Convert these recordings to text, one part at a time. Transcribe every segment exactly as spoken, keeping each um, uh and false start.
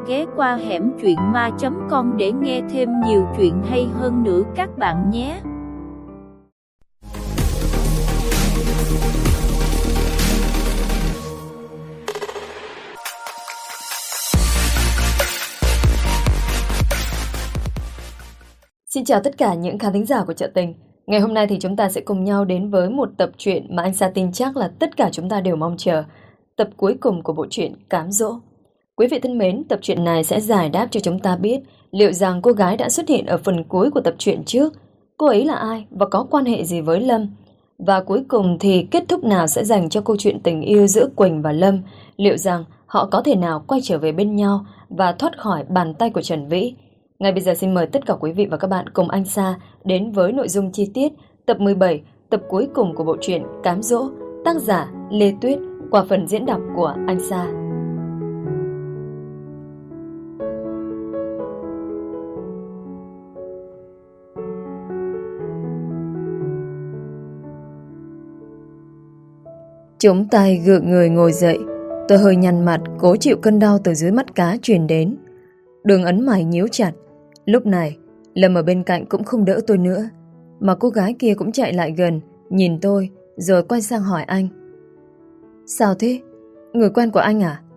ghé qua hẻm truyện ma chấm com để nghe thêm nhiều chuyện hay hơn nữa các bạn nhé. Xin chào tất cả những khán thính giả của Chợ Tình. Ngày hôm nay thì chúng ta sẽ cùng nhau đến với một tập truyện mà anh Sa tin chắc là tất cả chúng ta đều mong chờ. Tập cuối cùng của bộ truyện Cám Dỗ. Quý vị thân mến, tập truyện này sẽ giải đáp cho chúng ta biết liệu rằng cô gái đã xuất hiện ở phần cuối của tập truyện trước, cô ấy là ai và có quan hệ gì với Lâm. Và cuối cùng thì kết thúc nào sẽ dành cho câu chuyện tình yêu giữa Quỳnh và Lâm. Liệu rằng họ có thể nào quay trở về bên nhau và thoát khỏi bàn tay của Trần Vĩ. Ngay bây giờ xin mời tất cả quý vị và các bạn cùng anh Sa đến với nội dung chi tiết tập mười bảy, tập cuối cùng của bộ truyện Cám Dỗ, tác giả Lê Tuyết qua phần diễn đọc của anh Sa. Chống tay gượng người ngồi dậy, tôi hơi nhăn mặt cố chịu cơn đau từ dưới mắt cá truyền đến. Đường ấn mày nhíu chặt. Lúc này Lâm ở bên cạnh cũng không đỡ tôi nữa, mà cô gái kia cũng chạy lại gần, nhìn tôi rồi quay sang hỏi anh. Sao thế? Người quen của anh à?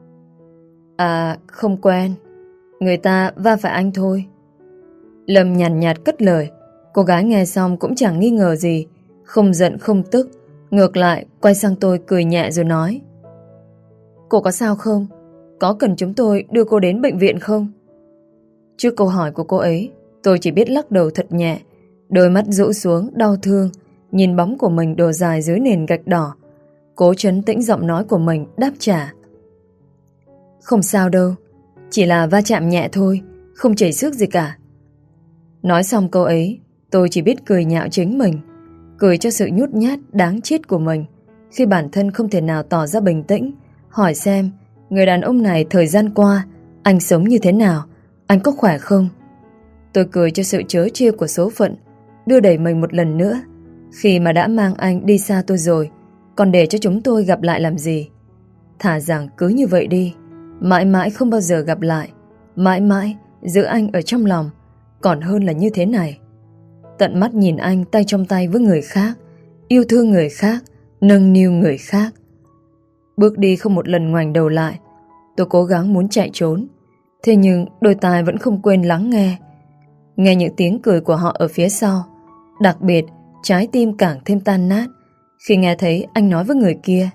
À không quen, người ta va phải anh thôi. Lâm nhàn nhạt, nhạt cất lời. Cô gái nghe xong cũng chẳng nghi ngờ gì, không giận không tức, ngược lại quay sang tôi cười nhẹ rồi nói. Cô có sao không? Có cần chúng tôi đưa cô đến bệnh viện không? Trước câu hỏi của cô ấy, tôi chỉ biết lắc đầu thật nhẹ, đôi mắt rũ xuống đau thương, nhìn bóng của mình đổ dài dưới nền gạch đỏ. Cố trấn tĩnh giọng nói của mình đáp trả. Không sao đâu, chỉ là va chạm nhẹ thôi, không chảy xước gì cả. Nói xong câu ấy, tôi chỉ biết cười nhạo chính mình, cười cho sự nhút nhát đáng chết của mình khi bản thân không thể nào tỏ ra bình tĩnh, hỏi xem người đàn ông này thời gian qua anh sống như thế nào, anh có khỏe không. Tôi cười cho sự trớ trêu của số phận, đưa đẩy mình một lần nữa. Khi mà đã mang anh đi xa tôi rồi, còn để cho chúng tôi gặp lại làm gì? Thả rằng cứ như vậy đi, mãi mãi không bao giờ gặp lại, mãi mãi giữ anh ở trong lòng, còn hơn là như thế này. Tận mắt nhìn anh tay trong tay với người khác, yêu thương người khác, nâng niu người khác. Bước đi không một lần ngoảnh đầu lại. Tôi cố gắng muốn chạy trốn, thế nhưng đôi tai vẫn không quên lắng nghe. Nghe những tiếng cười của họ ở phía sau. Đặc biệt, trái tim càng thêm tan nát khi nghe thấy anh nói với người kia.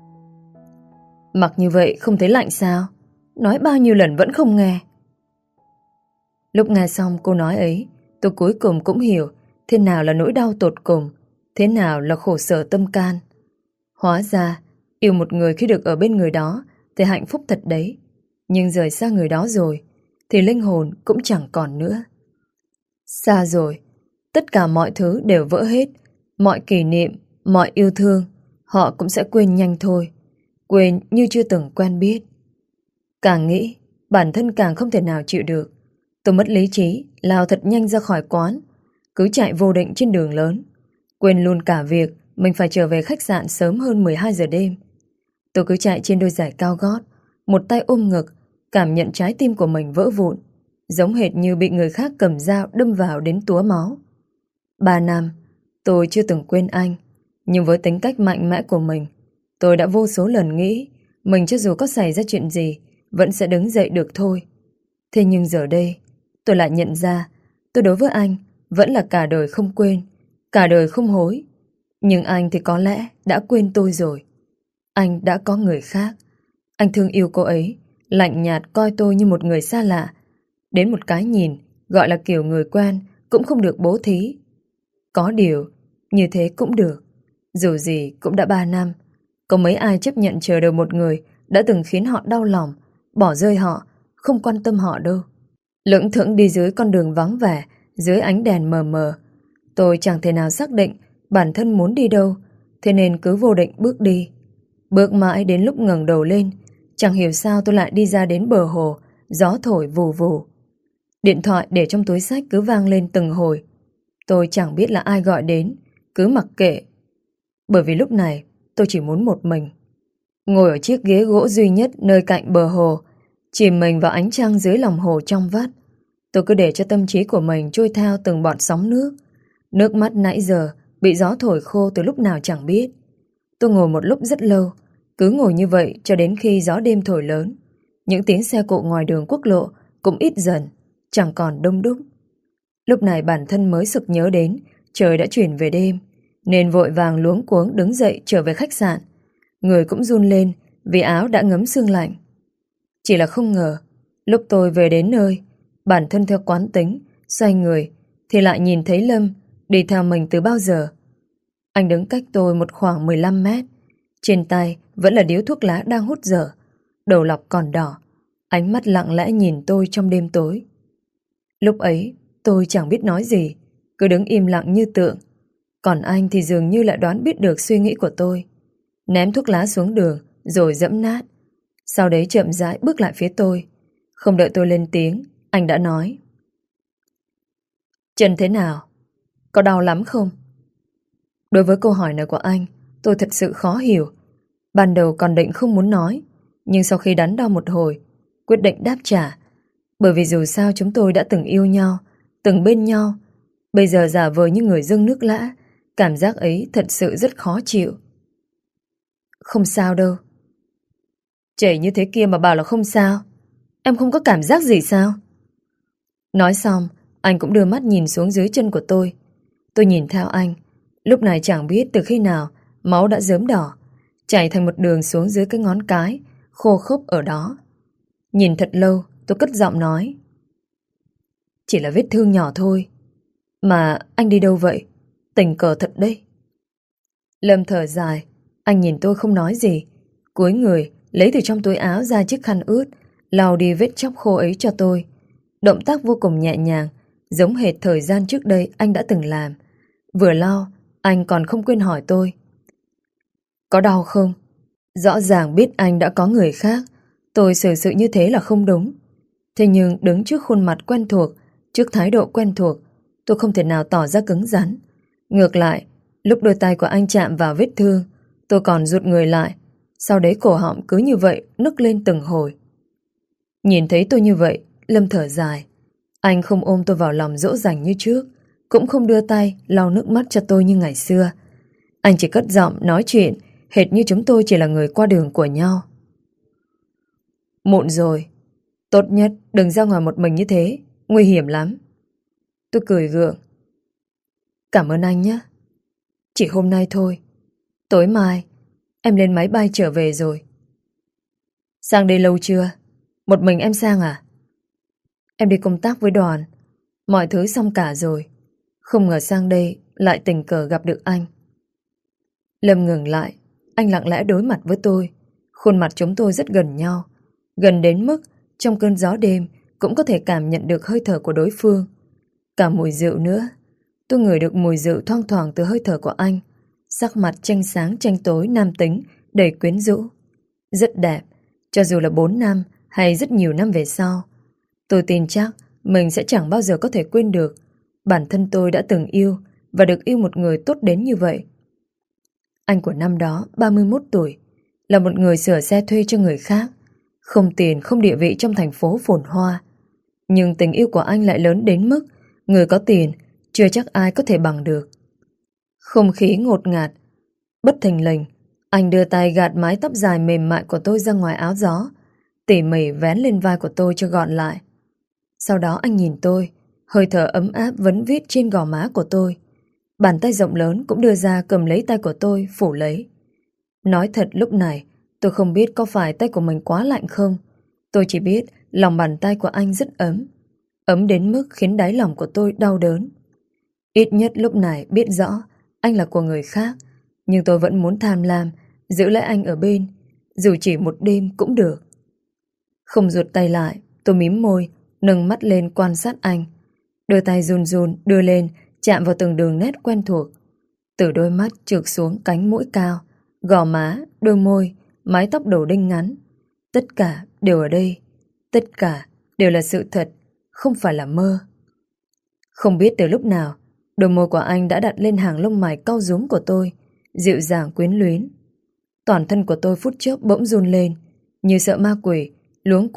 Mặc như vậy không thấy lạnh sao? Nói bao nhiêu lần vẫn không nghe. Lúc nghe xong câu nói ấy, tôi cuối cùng cũng hiểu thế nào là nỗi đau tột cùng, thế nào là khổ sở tâm can. Hóa ra, yêu một người khi được ở bên người đó thì hạnh phúc thật đấy. Nhưng rời xa người đó rồi thì linh hồn cũng chẳng còn nữa. Xa rồi, tất cả mọi thứ đều vỡ hết. Mọi kỷ niệm, mọi yêu thương họ cũng sẽ quên nhanh thôi, quên như chưa từng quen biết. Càng nghĩ, bản thân càng không thể nào chịu được. Tôi mất lý trí, lao thật nhanh ra khỏi quán, cứ chạy vô định trên đường lớn, quên luôn cả việc mình phải trở về khách sạn sớm hơn mười hai giờ đêm. Tôi cứ chạy trên đôi giày cao gót, một tay ôm ngực, cảm nhận trái tim của mình vỡ vụn, giống hệt như bị người khác cầm dao đâm vào đến túa máu. Ba năm, tôi chưa từng quên anh, nhưng với tính cách mạnh mẽ của mình, tôi đã vô số lần nghĩ mình cho dù có xảy ra chuyện gì vẫn sẽ đứng dậy được thôi. Thế nhưng giờ đây, tôi lại nhận ra tôi đối với anh vẫn là cả đời không quên, cả đời không hối. Nhưng anh thì có lẽ đã quên tôi rồi. Anh đã có người khác. Anh thương yêu cô ấy, lạnh nhạt coi tôi như một người xa lạ. Đến một cái nhìn, gọi là kiểu người quen, cũng không được bố thí. Có điều, như thế cũng được. Dù gì cũng đã ba năm. Có mấy ai chấp nhận chờ đợi một người đã từng khiến họ đau lòng, bỏ rơi họ, không quan tâm họ đâu. Lững thững đi dưới con đường vắng vẻ, dưới ánh đèn mờ mờ. Tôi chẳng thể nào xác định bản thân muốn đi đâu, thế nên cứ vô định bước đi. Bước mãi đến lúc ngẩng đầu lên, chẳng hiểu sao tôi lại đi ra đến bờ hồ, gió thổi vù vù. Điện thoại để trong túi xách cứ vang lên từng hồi. Tôi chẳng biết là ai gọi đến, cứ mặc kệ. Bởi vì lúc này tôi chỉ muốn một mình. Ngồi ở chiếc ghế gỗ duy nhất nơi cạnh bờ hồ, Chìm mình vào ánh trăng dưới lòng hồ trong vắt. Tôi cứ để cho tâm trí của mình trôi theo từng bọt sóng nước. Nước mắt nãy giờ bị gió thổi khô từ lúc nào chẳng biết. Tôi ngồi một lúc rất lâu, cứ ngồi như vậy cho đến khi gió đêm thổi lớn. Những tiếng xe cộ ngoài đường quốc lộ cũng ít dần, chẳng còn đông đúc. Lúc này bản thân mới sực nhớ đến trời đã chuyển về đêm, nên vội vàng luống cuống đứng dậy trở về khách sạn. Người cũng run lên vì áo đã ngấm sương lạnh. Chỉ là không ngờ, lúc tôi về đến nơi, bản thân theo quán tính, xoay người, thì lại nhìn thấy Lâm đi theo mình từ bao giờ. Anh đứng cách tôi một khoảng mười lăm mét. Trên tay vẫn là điếu thuốc lá đang hút dở, đầu lọc còn đỏ, ánh mắt lặng lẽ nhìn tôi trong đêm tối. Lúc ấy tôi chẳng biết nói gì, cứ đứng im lặng như tượng. Còn anh thì dường như lại đoán biết được suy nghĩ của tôi, ném thuốc lá xuống đường rồi dẫm nát. Sau đấy chậm rãi bước lại phía tôi. Không đợi tôi lên tiếng, anh đã nói: "Chân thế nào? Có đau lắm không?" Đối với câu hỏi này của anh, tôi thật sự khó hiểu. Ban đầu còn định không muốn nói, nhưng sau khi đắn đo một hồi, quyết định đáp trả. Bởi vì dù sao chúng tôi đã từng yêu nhau, từng bên nhau. Bây giờ giả vờ như người dâng nước lã, cảm giác ấy thật sự rất khó chịu. "Không sao đâu." "Chảy như thế kia mà bảo là không sao. Em không có cảm giác gì sao?" Nói xong, anh cũng đưa mắt nhìn xuống dưới chân của tôi. Tôi nhìn theo anh. Lúc này chẳng biết từ khi nào máu đã rớm đỏ, chảy thành một đường xuống dưới cái ngón cái khô khốc ở đó. Nhìn thật lâu, tôi cất giọng nói: "Chỉ là vết thương nhỏ thôi. Mà anh đi đâu vậy? Tình cờ thật đấy." Lâm thở dài. Anh nhìn tôi không nói gì, cúi người lấy từ trong túi áo ra chiếc khăn ướt, lau đi vết chóc khô ấy cho tôi. Động tác vô cùng nhẹ nhàng, giống hệt thời gian trước đây anh đã từng làm. Vừa lau, anh còn không quên hỏi tôi: "Có đau không?" Rõ ràng biết anh đã có người khác, tôi xử sự như thế là không đúng. Thế nhưng đứng trước khuôn mặt quen thuộc, trước thái độ quen thuộc, tôi không thể nào tỏ ra cứng rắn. Ngược lại, lúc đôi tay của anh chạm vào vết thương, tôi còn rụt người lại. Sau đấy cổ họng cứ như vậy nức lên từng hồi. Nhìn thấy tôi như vậy, Lâm thở dài. Anh không ôm tôi vào lòng dỗ dành như trước, cũng không đưa tay lau nước mắt cho tôi như ngày xưa. Anh chỉ cất giọng nói chuyện hệt như chúng tôi chỉ là người qua đường của nhau. "Muộn rồi, tốt nhất đừng ra ngoài một mình như thế, nguy hiểm lắm." Tôi cười gượng. "Cảm ơn anh nhé. Chỉ hôm nay thôi. Tối mai em lên máy bay trở về rồi." "Sang đây lâu chưa? Một mình em sang à?" "Em đi công tác với đoàn. Mọi thứ xong cả rồi. Không ngờ sang đây lại tình cờ gặp được anh." Lâm ngừng lại. Anh lặng lẽ đối mặt với tôi. Khuôn mặt chúng tôi rất gần nhau, gần đến mức trong cơn gió đêm cũng có thể cảm nhận được hơi thở của đối phương. Cả mùi rượu nữa. Tôi ngửi được mùi rượu thoang thoảng từ hơi thở của anh. Sắc mặt tranh sáng tranh tối nam tính, đầy quyến rũ. Rất đẹp, cho dù là bốn năm hay rất nhiều năm về sau. Tôi tin chắc mình sẽ chẳng bao giờ có thể quên được bản thân tôi đã từng yêu và được yêu một người tốt đến như vậy. Anh của năm đó ba mươi mốt tuổi, là một người sửa xe thuê cho người khác, không tiền không địa vị trong thành phố phồn hoa. Nhưng tình yêu của anh lại lớn đến mức người có tiền chưa chắc ai có thể bằng được. Không khí ngột ngạt. Bất thình lình, anh đưa tay gạt mái tóc dài mềm mại của tôi ra ngoài áo gió, tỉ mỉ vén lên vai của tôi cho gọn lại. Sau đó anh nhìn tôi, hơi thở ấm áp vấn vít trên gò má của tôi. Bàn tay rộng lớn cũng đưa ra cầm lấy tay của tôi, phủ lấy. Nói thật lúc này, tôi không biết có phải tay của mình quá lạnh không. Tôi chỉ biết lòng bàn tay của anh rất ấm. Ấm đến mức khiến đáy lòng của tôi đau đớn. Ít nhất lúc này biết rõ anh là của người khác, nhưng tôi vẫn muốn tham lam giữ lấy anh ở bên, dù chỉ một đêm cũng được. Không rụt tay lại, tôi mím môi, nâng mắt lên quan sát anh. Đôi tay run run đưa lên, chạm vào từng đường nét quen thuộc. Từ đôi mắt trượt xuống cánh mũi cao, gò má, đôi môi, mái tóc đầu đinh ngắn. Tất cả đều ở đây. Tất cả đều là sự thật, không phải là mơ. Không biết từ lúc nào, đôi môi của anh đã đặt lên hàng lông mày cau rúm của tôi, dịu dàng quyến luyến. Toàn thân của tôi phút chốc bỗng run lên, như sợ ma quỷ, luống cuống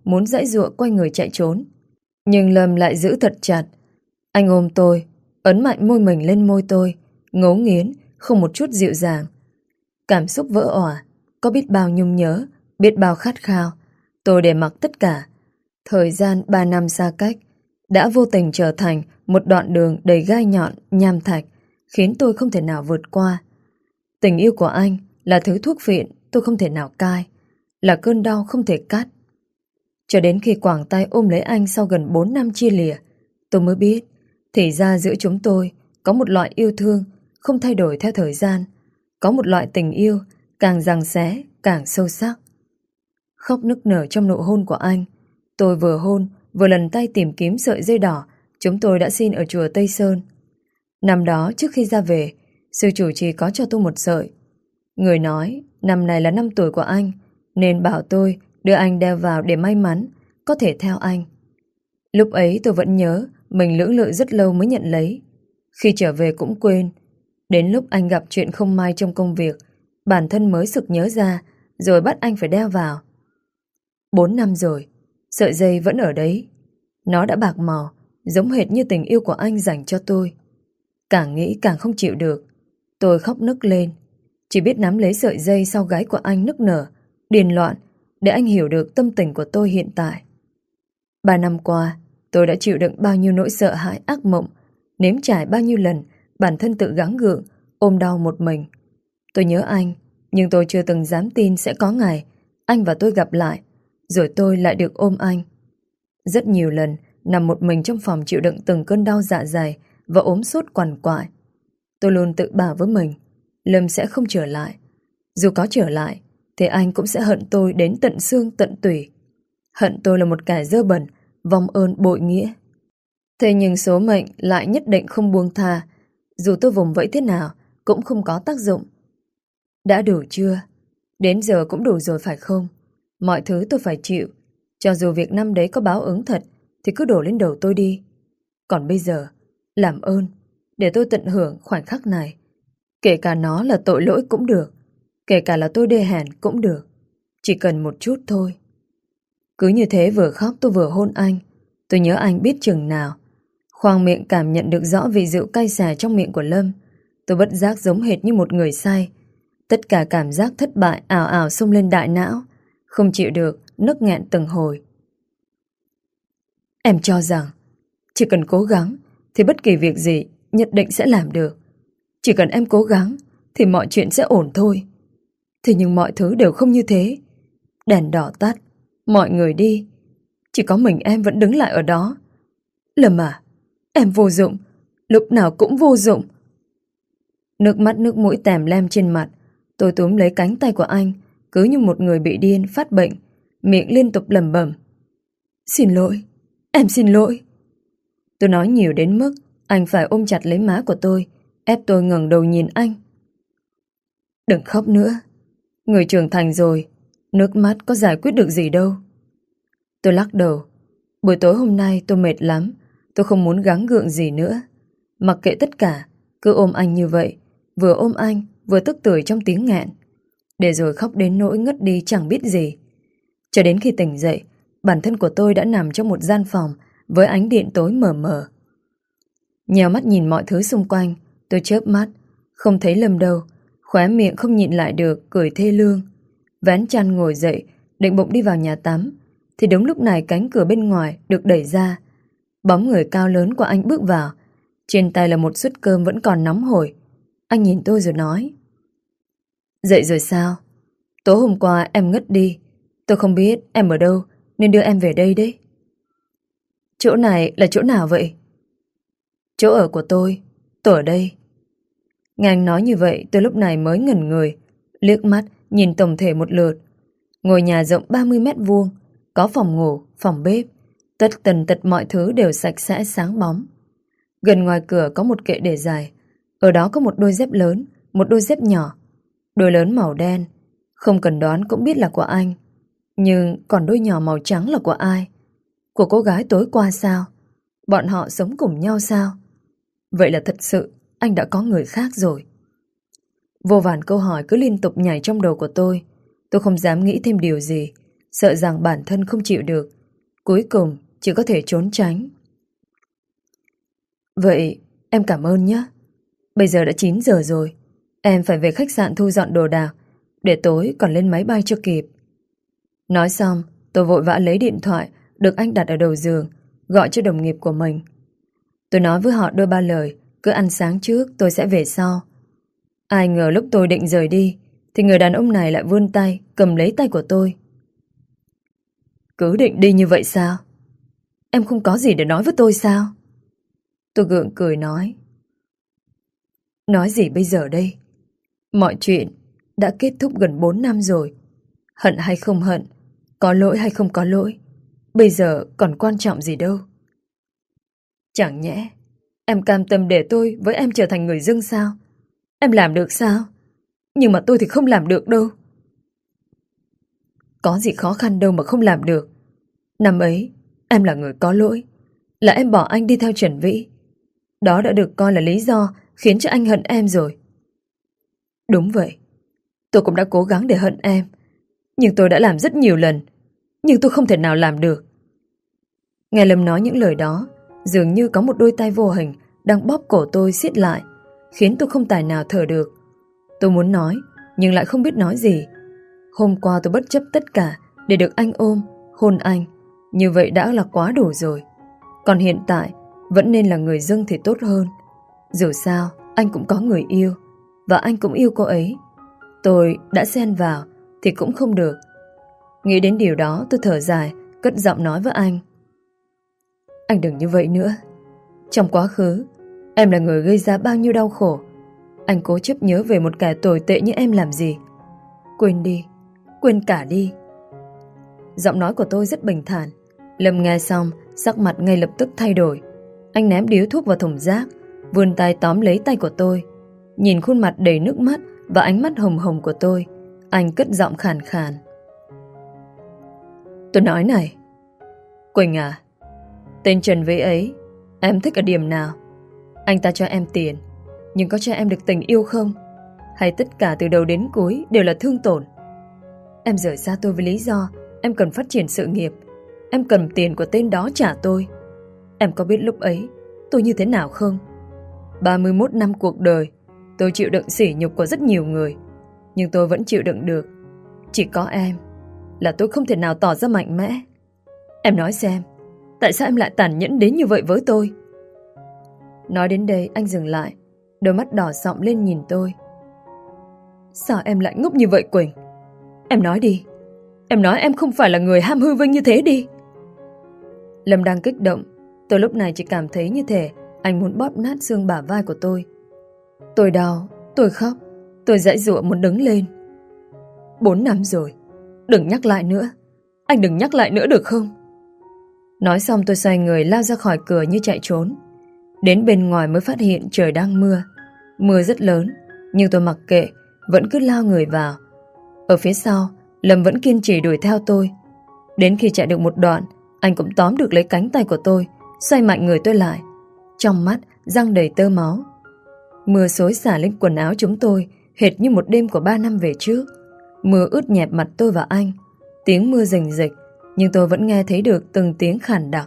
muốn giãy giụa quay người chạy trốn. Nhưng Lâm lại giữ thật chặt. Anh ôm tôi, ấn mạnh môi mình lên môi tôi, ngấu nghiến, không một chút dịu dàng. Cảm xúc vỡ òa, có biết bao nhung nhớ, biết bao khát khao. Tôi để mặc tất cả. Thời gian ba năm xa cách đã vô tình trở thành một đoạn đường đầy gai nhọn, nham thạch, khiến tôi không thể nào vượt qua. Tình yêu của anh là thứ thuốc phiện tôi không thể nào cai, là cơn đau không thể cắt. Cho đến khi quàng tay ôm lấy anh sau gần bốn năm chia lìa, tôi mới biết thì ra giữa chúng tôi có một loại yêu thương không thay đổi theo thời gian, có một loại tình yêu càng giằng xé càng sâu sắc. Khóc nức nở trong nụ hôn của anh. Tôi vừa hôn vừa lần tay tìm kiếm sợi dây đỏ chúng tôi đã xin ở chùa Tây Sơn. Năm đó trước khi ra về, sư chủ trì có cho tôi một sợi. Người nói năm này là năm tuổi của anh, nên bảo tôi đưa anh đeo vào để may mắn có thể theo anh. Lúc ấy tôi vẫn nhớ mình lưỡng lự rất lâu mới nhận lấy. Khi trở về cũng quên. Đến lúc anh gặp chuyện không may trong công việc, bản thân mới sực nhớ ra, rồi bắt anh phải đeo vào. Bốn năm rồi, sợi dây vẫn ở đấy. Nó đã bạc màu, giống hệt như tình yêu của anh dành cho tôi. Càng nghĩ càng không chịu được. Tôi khóc nức lên, chỉ biết nắm lấy sợi dây sau gáy của anh nức nở, điên loạn, để anh hiểu được tâm tình của tôi hiện tại. Ba năm qua, tôi đã chịu đựng bao nhiêu nỗi sợ hãi ác mộng, nếm trải bao nhiêu lần bản thân tự gắng gượng, ôm đau một mình. Tôi nhớ anh, nhưng tôi chưa từng dám tin sẽ có ngày anh và tôi gặp lại, rồi tôi lại được ôm anh. Rất nhiều lần nằm một mình trong phòng chịu đựng từng cơn đau dạ dày và ốm sốt quằn quại. Tôi luôn tự bảo với mình, Lâm sẽ không trở lại. Dù có trở lại, thì anh cũng sẽ hận tôi đến tận xương tận tủy. Hận tôi là một kẻ dơ bẩn, vong ơn bội nghĩa. Thế nhưng số mệnh lại nhất định không buông tha. Dù tôi vùng vẫy thế nào, cũng không có tác dụng. Đã đủ chưa? Đến giờ cũng đủ rồi phải không? Mọi thứ tôi phải chịu. Cho dù việc năm đấy có báo ứng thật, thì cứ đổ lên đầu tôi đi. Còn bây giờ, làm ơn, để tôi tận hưởng khoảnh khắc này. Kể cả nó là tội lỗi cũng được, kể cả là tôi đê hèn cũng được. Chỉ cần một chút thôi. Cứ như thế vừa khóc tôi vừa hôn anh. Tôi nhớ anh biết chừng nào. Khoang miệng cảm nhận được rõ vị rượu cay xè trong miệng của Lâm. Tôi bất giác giống hệt như một người say. Tất cả cảm giác thất bại ảo ảo xông lên đại não. Không chịu được, nức nghẹn từng hồi. Em cho rằng chỉ cần cố gắng thì bất kỳ việc gì nhất định sẽ làm được. Chỉ cần em cố gắng thì mọi chuyện sẽ ổn thôi. Thế nhưng mọi thứ đều không như thế. Đèn đỏ tắt, mọi người đi, chỉ có mình em vẫn đứng lại ở đó. Lâm à, em vô dụng, lúc nào cũng vô dụng. Nước mắt nước mũi tèm lem trên mặt. Tôi túm lấy cánh tay của anh, cứ như một người bị điên phát bệnh, miệng liên tục lẩm bẩm. Xin lỗi, em xin lỗi. Tôi nói nhiều đến mức anh phải ôm chặt lấy má của tôi, ép tôi ngẩng đầu nhìn anh. Đừng khóc nữa. Người trưởng thành rồi, nước mắt có giải quyết được gì đâu. Tôi lắc đầu. Buổi tối hôm nay tôi mệt lắm. Tôi không muốn gắng gượng gì nữa. Mặc kệ tất cả, cứ ôm anh như vậy. Vừa ôm anh, vừa tức tưởi trong tiếng nghẹn. Để rồi khóc đến nỗi ngất đi chẳng biết gì. Cho đến khi tỉnh dậy, bản thân của tôi đã nằm trong một gian phòng với ánh điện tối mờ mờ. Nhèo mắt nhìn mọi thứ xung quanh, tôi chớp mắt, không thấy Lâm đâu. Khóe miệng không nhịn lại được, cười thê lương. Vén chăn ngồi dậy, định bụng đi vào nhà tắm, thì đúng lúc này cánh cửa bên ngoài được đẩy ra. Bóng người cao lớn của anh bước vào. Trên tay là một suất cơm vẫn còn nóng hổi. Anh nhìn tôi rồi nói. Dậy rồi sao? Tối hôm qua em ngất đi. Tôi không biết em ở đâu nên đưa em về đây đấy. Chỗ này là chỗ nào vậy? Chỗ ở của tôi. Tôi ở đây. Nghe anh nói như vậy, tôi lúc này mới ngẩn người, liếc mắt nhìn tổng thể một lượt. Ngôi nhà rộng ba mươi mét vuông, có phòng ngủ, phòng bếp, tất tần tật mọi thứ đều sạch sẽ sáng bóng. Gần ngoài cửa có một kệ để dài, ở đó có một đôi dép lớn, một đôi dép nhỏ. Đôi lớn màu đen, không cần đoán cũng biết là của anh. Nhưng còn đôi nhỏ màu trắng là của ai? Của cô gái tối qua sao? Bọn họ sống cùng nhau sao? Vậy là thật sự anh đã có người khác rồi. Vô vàn câu hỏi cứ liên tục nhảy trong đầu của tôi. Tôi không dám nghĩ thêm điều gì, sợ rằng bản thân không chịu được, cuối cùng chỉ có thể trốn tránh. Vậy em cảm ơn nhé. Bây giờ đã chín giờ rồi, em phải về khách sạn thu dọn đồ đạc, để tối còn lên máy bay cho kịp. Nói xong, tôi vội vã lấy điện thoại được anh đặt ở đầu giường, gọi cho đồng nghiệp của mình. Tôi nói với họ đôi ba lời, cứ ăn sáng trước tôi sẽ về sau. Ai ngờ lúc tôi định rời đi thì người đàn ông này lại vươn tay cầm lấy tay của tôi. Cứ định đi như vậy sao? Em không có gì để nói với tôi sao? Tôi gượng cười nói. Nói gì bây giờ đây? Mọi chuyện đã kết thúc gần bốn năm rồi. Hận hay không hận, có lỗi hay không có lỗi, bây giờ còn quan trọng gì đâu. Chẳng nhẽ em cam tâm để tôi với em trở thành người dưng sao? Em làm được sao? Nhưng mà tôi thì không làm được đâu. Có gì khó khăn đâu mà không làm được. Năm ấy em là người có lỗi, là em bỏ anh đi theo Trần Vĩ. Đó đã được coi là lý do khiến cho anh hận em rồi. Đúng vậy, tôi cũng đã cố gắng để hận em, nhưng tôi đã làm rất nhiều lần, nhưng tôi không thể nào làm được. Nghe Lâm nói những lời đó, dường như có một đôi tay vô hình đang bóp cổ tôi siết lại, khiến tôi không tài nào thở được. Tôi muốn nói, nhưng lại không biết nói gì. Hôm qua tôi bất chấp tất cả để được anh ôm, hôn anh. Như vậy đã là quá đủ rồi. Còn hiện tại, vẫn nên là người dưng thì tốt hơn. Dù sao, anh cũng có người yêu, và anh cũng yêu cô ấy. Tôi đã xen vào thì cũng không được. Nghĩ đến điều đó, tôi thở dài, cất giọng nói với anh. Anh đừng như vậy nữa. Trong quá khứ, em là người gây ra bao nhiêu đau khổ. Anh cố chấp nhớ về một kẻ tồi tệ như em làm gì. Quên đi, quên cả đi. Giọng nói của tôi rất bình thản. Lâm nghe xong, sắc mặt ngay lập tức thay đổi. Anh ném điếu thuốc vào thùng rác, vươn tay tóm lấy tay của tôi. Nhìn khuôn mặt đầy nước mắt và ánh mắt hồng hồng của tôi, anh cất giọng khàn khàn. Tôi nói này, Quỳnh à, tên Trần Vĩ ấy, em thích ở điểm nào? Anh ta cho em tiền, nhưng có cho em được tình yêu không? Hay tất cả từ đầu đến cuối đều là thương tổn? Em rời xa tôi với lý do em cần phát triển sự nghiệp, em cần tiền của tên đó trả tôi. Em có biết lúc ấy tôi như thế nào không? ba mươi mốt năm cuộc đời, tôi chịu đựng sỉ nhục của rất nhiều người, nhưng tôi vẫn chịu đựng được. Chỉ có em là tôi không thể nào tỏ ra mạnh mẽ. Em nói xem, tại sao em lại tàn nhẫn đến như vậy với tôi? Nói đến đây anh dừng lại, đôi mắt đỏ sọng lên nhìn tôi. Sao em lại ngốc như vậy Quỳnh? Em nói đi, em nói em không phải là người ham hư vinh như thế đi. Lâm đang kích động. Tôi lúc này chỉ cảm thấy như thể anh muốn bóp nát xương bả vai của tôi. Tôi đau, tôi khóc, tôi giãy giụa muốn đứng lên. Bốn năm rồi, đừng nhắc lại nữa. Anh đừng nhắc lại nữa được không? Nói xong tôi xoay người lao ra khỏi cửa như chạy trốn. Đến bên ngoài mới phát hiện trời đang mưa. Mưa rất lớn, nhưng tôi mặc kệ, vẫn cứ lao người vào. Ở phía sau, Lâm vẫn kiên trì đuổi theo tôi. Đến khi chạy được một đoạn, anh cũng tóm được lấy cánh tay của tôi, xoay mạnh người tôi lại. Trong mắt răng đầy tơ máu. Mưa xối xả lên quần áo chúng tôi, hệt như một đêm của ba năm về trước. Mưa ướt nhẹp mặt tôi và anh. Tiếng mưa rình rịch, nhưng tôi vẫn nghe thấy được từng tiếng khàn đặc.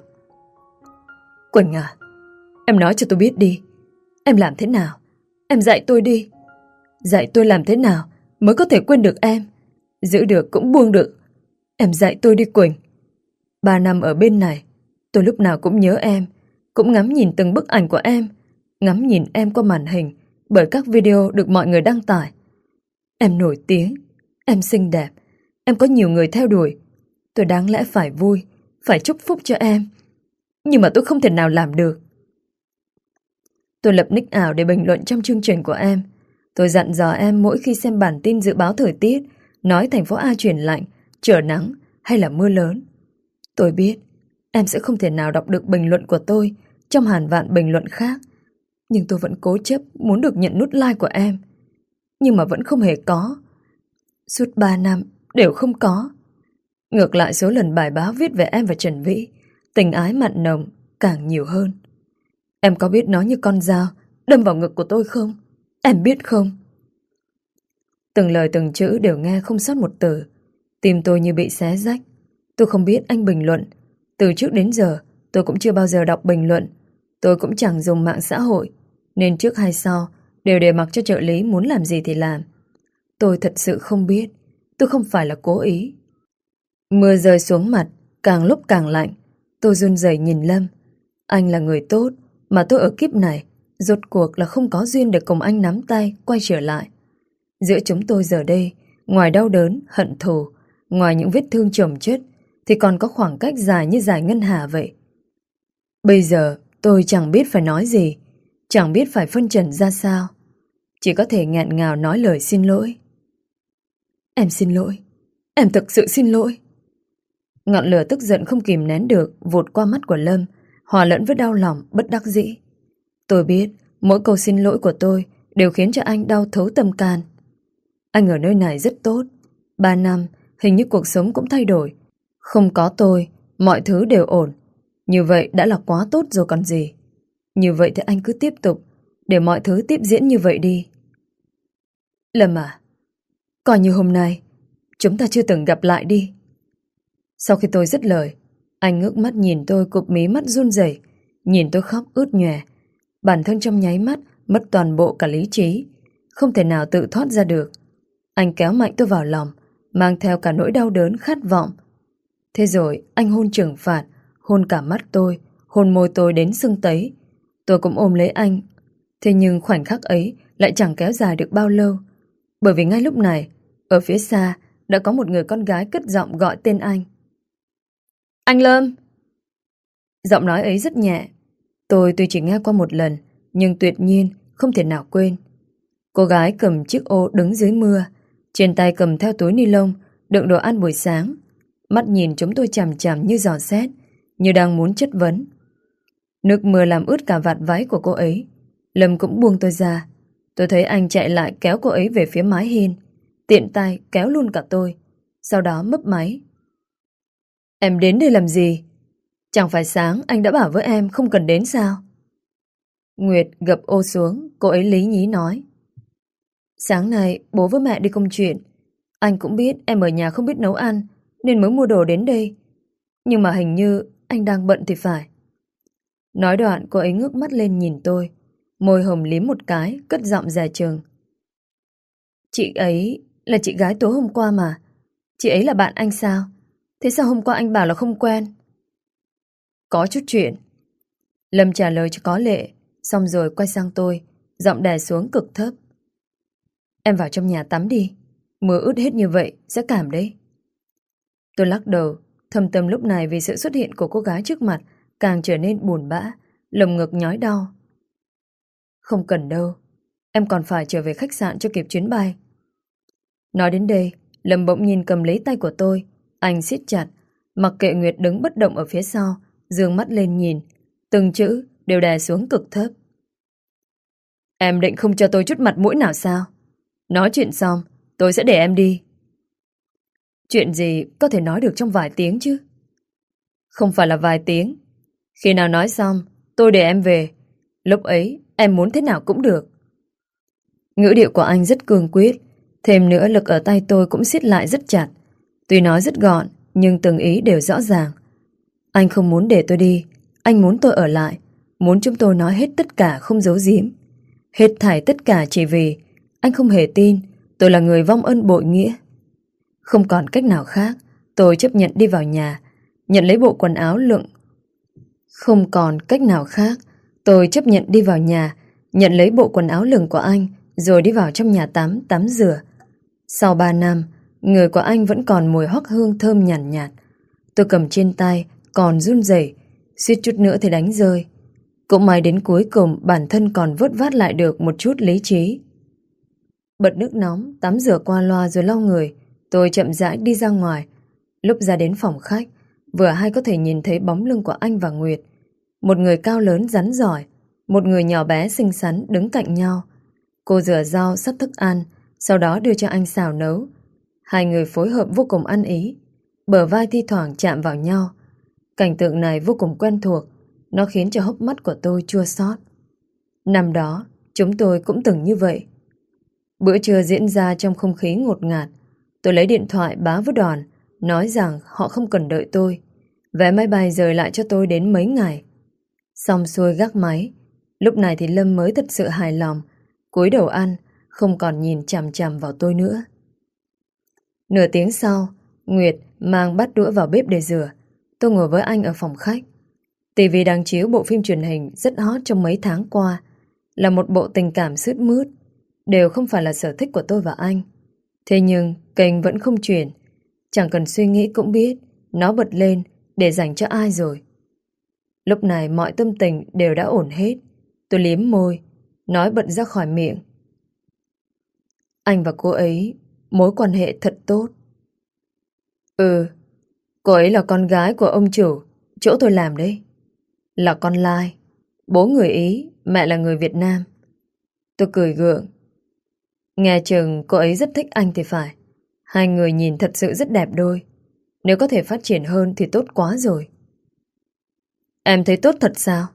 Quỳnh à, em nói cho tôi biết đi. Em làm thế nào? Em dạy tôi đi. Dạy tôi làm thế nào mới có thể quên được em, giữ được cũng buông được. Em dạy tôi đi Quỳnh. Ba năm ở bên này, tôi lúc nào cũng nhớ em, cũng ngắm nhìn từng bức ảnh của em, ngắm nhìn em qua màn hình bởi các video được mọi người đăng tải. Em nổi tiếng, em xinh đẹp, em có nhiều người theo đuổi. Tôi đáng lẽ phải vui, phải chúc phúc cho em, nhưng mà tôi không thể nào làm được. Tôi lập nick ảo để bình luận trong chương trình của em. Tôi dặn dò em mỗi khi xem bản tin dự báo thời tiết, nói thành phố A chuyển lạnh, trở nắng hay là mưa lớn. Tôi biết em sẽ không thể nào đọc được bình luận của tôi trong hàng vạn bình luận khác, nhưng tôi vẫn cố chấp muốn được nhận nút like của em. Nhưng mà vẫn không hề có. Suốt ba năm đều không có. Ngược lại số lần bài báo viết về em và Trần Vĩ, tình ái mặn nồng càng nhiều hơn. Em có biết nó như con dao đâm vào ngực của tôi không? Em biết không? Từng lời từng chữ đều nghe không sót một từ. Tim tôi như bị xé rách. Tôi không biết anh bình luận. Từ trước đến giờ, tôi cũng chưa bao giờ đọc bình luận. Tôi cũng chẳng dùng mạng xã hội, nên trước hay sau đều để mặc cho trợ lý muốn làm gì thì làm. Tôi thật sự không biết. Tôi không phải là cố ý. Mưa rơi xuống mặt, càng lúc càng lạnh. Tôi run rẩy nhìn Lâm. Anh là người tốt, mà tôi ở kiếp này rốt cuộc là không có duyên để cùng anh nắm tay quay trở lại. Giữa chúng tôi giờ đây, ngoài đau đớn, hận thù, ngoài những vết thương chồng chất, thì còn có khoảng cách dài như dài ngân hà vậy. Bây giờ tôi chẳng biết phải nói gì, chẳng biết phải phân trần ra sao. Chỉ có thể nghẹn ngào nói lời xin lỗi. Em xin lỗi, em thực sự xin lỗi. Ngọn lửa tức giận không kìm nén được vụt qua mắt của Lâm, hòa lẫn với đau lòng bất đắc dĩ. Tôi biết mỗi câu xin lỗi của tôi đều khiến cho anh đau thấu tâm can. Anh ở nơi này rất tốt. Ba năm, hình như cuộc sống cũng thay đổi. Không có tôi, mọi thứ đều ổn. Như vậy đã là quá tốt rồi còn gì. Như vậy thì anh cứ tiếp tục, để mọi thứ tiếp diễn như vậy đi. Lâm à, coi như hôm nay chúng ta chưa từng gặp lại đi. Sau khi tôi dứt lời, anh ngước mắt nhìn tôi, cụp mí mắt run rẩy, nhìn tôi khóc ướt nhòe. Bản thân trong nháy mắt mất toàn bộ cả lý trí, không thể nào tự thoát ra được. Anh kéo mạnh tôi vào lòng, mang theo cả nỗi đau đớn khát vọng. Thế rồi anh hôn trừng phạt, hôn cả mắt tôi, hôn môi tôi đến sưng tấy. Tôi cũng ôm lấy anh. Thế nhưng khoảnh khắc ấy lại chẳng kéo dài được bao lâu, bởi vì ngay lúc này, ở phía xa đã có một người con gái cất giọng gọi tên anh. Anh Lâm! Giọng nói ấy rất nhẹ. Tôi tuy chỉ nghe qua một lần, nhưng tuyệt nhiên không thể nào quên. Cô gái cầm chiếc ô đứng dưới mưa, trên tay cầm theo túi ni lông đựng đồ ăn buổi sáng. Mắt nhìn chúng tôi chằm chằm như dò xét, như đang muốn chất vấn. Nước mưa làm ướt cả vạt váy của cô ấy. Lâm cũng buông tôi ra. Tôi thấy anh chạy lại kéo cô ấy về phía mái hiên, tiện tay kéo luôn cả tôi, sau đó mấp máy. Em đến đây làm gì? Chẳng phải sáng anh đã bảo với em không cần đến sao? Nguyệt gập ô xuống, cô ấy lý nhí nói. Sáng nay bố với mẹ đi công chuyện. Anh cũng biết em ở nhà không biết nấu ăn, nên mới mua đồ đến đây. Nhưng mà hình như anh đang bận thì phải. Nói đoạn cô ấy ngước mắt lên nhìn tôi, môi hồng liếm một cái, cất giọng dài chừng. Chị ấy là chị gái tối hôm qua mà. Chị ấy là bạn anh sao? Thế sao hôm qua anh bảo là không quen? Có chút chuyện. Lâm trả lời cho có lệ, xong rồi quay sang tôi, giọng đè xuống cực thấp. Em vào trong nhà tắm đi. Mưa ướt hết như vậy sẽ cảm đấy. Tôi lắc đầu, thầm tâm lúc này vì sự xuất hiện của cô gái trước mặt càng trở nên buồn bã, lồng ngực nhói đau. Không cần đâu, em còn phải trở về khách sạn cho kịp chuyến bay. Nói đến đây, Lâm bỗng nhìn cầm lấy tay của tôi. Anh siết chặt, mặc kệ Nguyệt đứng bất động ở phía sau, dương mắt lên nhìn, từng chữ đều đè xuống cực thấp. Em định không cho tôi chút mặt mũi nào sao? Nói chuyện xong, tôi sẽ để em đi. Chuyện gì có thể nói được trong vài tiếng chứ? Không phải là vài tiếng. Khi nào nói xong, tôi để em về. Lúc ấy, em muốn thế nào cũng được. Ngữ điệu của anh rất cương quyết, thêm nữa lực ở tay tôi cũng siết lại rất chặt. Tuy nói rất gọn, nhưng từng ý đều rõ ràng. Anh không muốn để tôi đi, anh muốn tôi ở lại, muốn chúng tôi nói hết tất cả không giấu giếm. Hết thảy tất cả chỉ vì anh không hề tin tôi là người vong ân bội nghĩa. Không còn cách nào khác, tôi chấp nhận đi vào nhà, nhận lấy bộ quần áo lượng. Không còn cách nào khác, tôi chấp nhận đi vào nhà, nhận lấy bộ quần áo lửng của anh, rồi đi vào trong nhà tắm, tắm rửa. Sau ba năm, người của anh vẫn còn mùi hoắc hương thơm nhàn nhạt, nhạt. Tôi cầm trên tay, còn run rẩy, suýt chút nữa thì đánh rơi. Cũng may đến cuối cùng bản thân còn vớt vát lại được một chút lý trí. Bật nước nóng, tắm rửa qua loa rồi lau người, tôi chậm rãi đi ra ngoài. Lúc ra đến phòng khách, vừa hay có thể nhìn thấy bóng lưng của anh và Nguyệt. Một người cao lớn rắn giỏi, một người nhỏ bé xinh xắn đứng cạnh nhau. Cô rửa rau, sắp thức ăn, sau đó đưa cho anh xào nấu. Hai người phối hợp vô cùng ăn ý, bờ vai thi thoảng chạm vào nhau. Cảnh tượng này vô cùng quen thuộc, nó khiến cho hốc mắt của tôi chua xót. Năm đó, chúng tôi cũng từng như vậy. Bữa trưa diễn ra trong không khí ngột ngạt. Tôi lấy điện thoại báo với Đoàn, nói rằng họ không cần đợi tôi. Vé máy bay rời lại cho tôi đến mấy ngày. Xong xuôi gác máy, lúc này thì Lâm mới thật sự hài lòng, cúi đầu ăn, không còn nhìn chằm chằm vào tôi nữa. Nửa tiếng sau, Nguyệt mang bát đũa vào bếp để rửa. Tôi ngồi với anh ở phòng khách. ti vi đang chiếu bộ phim truyền hình rất hot trong mấy tháng qua, là một bộ tình cảm sướt mướt, đều không phải là sở thích của tôi và anh. Thế nhưng kênh vẫn không chuyển. Chẳng cần suy nghĩ cũng biết nó bật lên để dành cho ai rồi. Lúc này mọi tâm tình đều đã ổn hết. Tôi liếm môi, nói bật ra khỏi miệng: anh và cô ấy mối quan hệ thật tốt. Ừ, cô ấy là con gái của ông chủ chỗ tôi làm đấy. Là con lai, bố người Ý, mẹ là người Việt Nam. Tôi cười gượng. Nghe chừng cô ấy rất thích anh thì phải. Hai người nhìn thật sự rất đẹp đôi. Nếu có thể phát triển hơn thì tốt quá rồi. Em thấy tốt thật sao?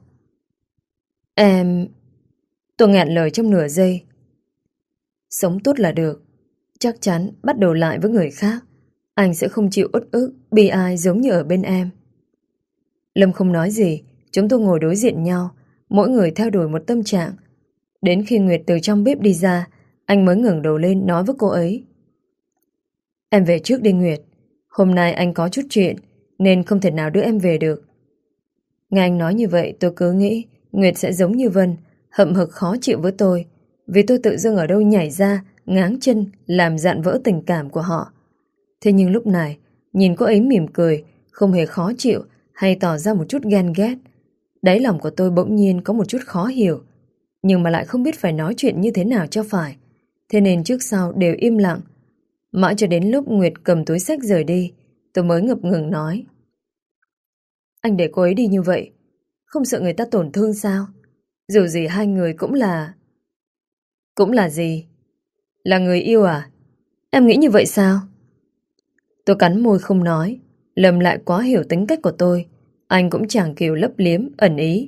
Em... Tôi nghẹn lời trong nửa giây. Sống tốt là được. Chắc chắn bắt đầu lại với người khác, anh sẽ không chịu uất ức, bi ai giống như ở bên em. Lâm không nói gì. Chúng tôi ngồi đối diện nhau, mỗi người theo đuổi một tâm trạng. Đến khi Nguyệt từ trong bếp đi ra, anh mới ngẩng đầu lên nói với cô ấy: em về trước đi Nguyệt. Hôm nay anh có chút chuyện nên không thể nào đưa em về được. Nghe anh nói như vậy, tôi cứ nghĩ Nguyệt sẽ giống như Vân, hậm hực khó chịu với tôi, vì tôi tự dưng ở đâu nhảy ra, ngáng chân, làm dạn vỡ tình cảm của họ. Thế nhưng lúc này, nhìn cô ấy mỉm cười, không hề khó chịu hay tỏ ra một chút ghen ghét, đáy lòng của tôi bỗng nhiên có một chút khó hiểu, nhưng mà lại không biết phải nói chuyện như thế nào cho phải. Thế nên trước sau đều im lặng. Mãi cho đến lúc Nguyệt cầm túi xách rời đi, tôi mới ngập ngừng nói: anh để cô ấy đi như vậy, không sợ người ta tổn thương sao? Dù gì hai người cũng là... Cũng là gì? Là người yêu à? Em nghĩ như vậy sao? Tôi cắn môi không nói. Lâm lại quá hiểu tính cách của tôi. Anh cũng chẳng kiểu lấp liếm, ẩn ý.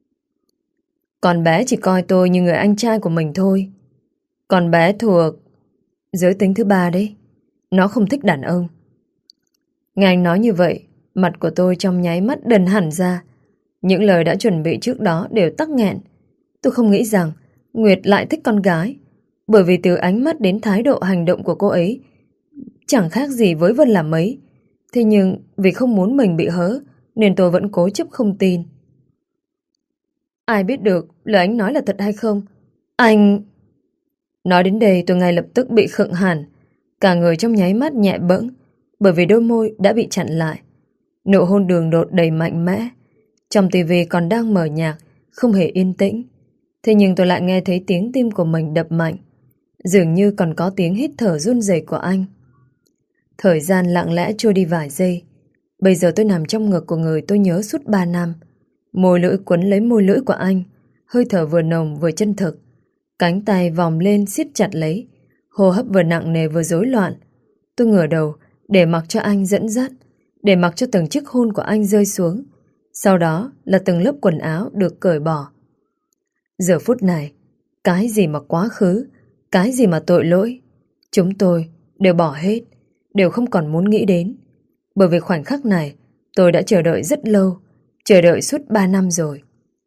Con bé chỉ coi tôi như người anh trai của mình thôi. Con bé thuộc giới tính thứ ba đấy. Nó không thích đàn ông. Nghe anh nói như vậy, mặt của tôi trong nháy mắt đần hẳn ra. Những lời đã chuẩn bị trước đó đều tắc nghẹn. Tôi không nghĩ rằng Nguyệt lại thích con gái, bởi vì từ ánh mắt đến thái độ hành động của cô ấy chẳng khác gì với Vân là mấy. Thế nhưng vì không muốn mình bị hớ nên tôi vẫn cố chấp không tin. Ai biết được lời anh nói là thật hay không? Anh... Nói đến đây tôi ngay lập tức bị khựng hẳn. Cả người trong nháy mắt nhẹ bẫng, bởi vì đôi môi đã bị chặn lại. Nụ hôn đường đột đầy mạnh mẽ. Trong tivi còn đang mở nhạc, không hề yên tĩnh. Thế nhưng tôi lại nghe thấy tiếng tim của mình đập mạnh, dường như còn có tiếng hít thở run rẩy của anh. Thời gian lặng lẽ trôi đi vài giây. Bây giờ tôi nằm trong ngực của người tôi nhớ suốt ba năm. Môi lưỡi quấn lấy môi lưỡi của anh, hơi thở vừa nồng vừa chân thực. Cánh tay vòng lên siết chặt lấy, hô hấp vừa nặng nề vừa rối loạn. Tôi ngửa đầu để mặc cho anh dẫn dắt, để mặc cho từng chiếc hôn của anh rơi xuống. Sau đó là từng lớp quần áo được cởi bỏ. Giờ phút này, cái gì mà quá khứ, cái gì mà tội lỗi, chúng tôi đều bỏ hết, đều không còn muốn nghĩ đến. Bởi vì khoảnh khắc này tôi đã chờ đợi rất lâu, chờ đợi suốt ba năm rồi.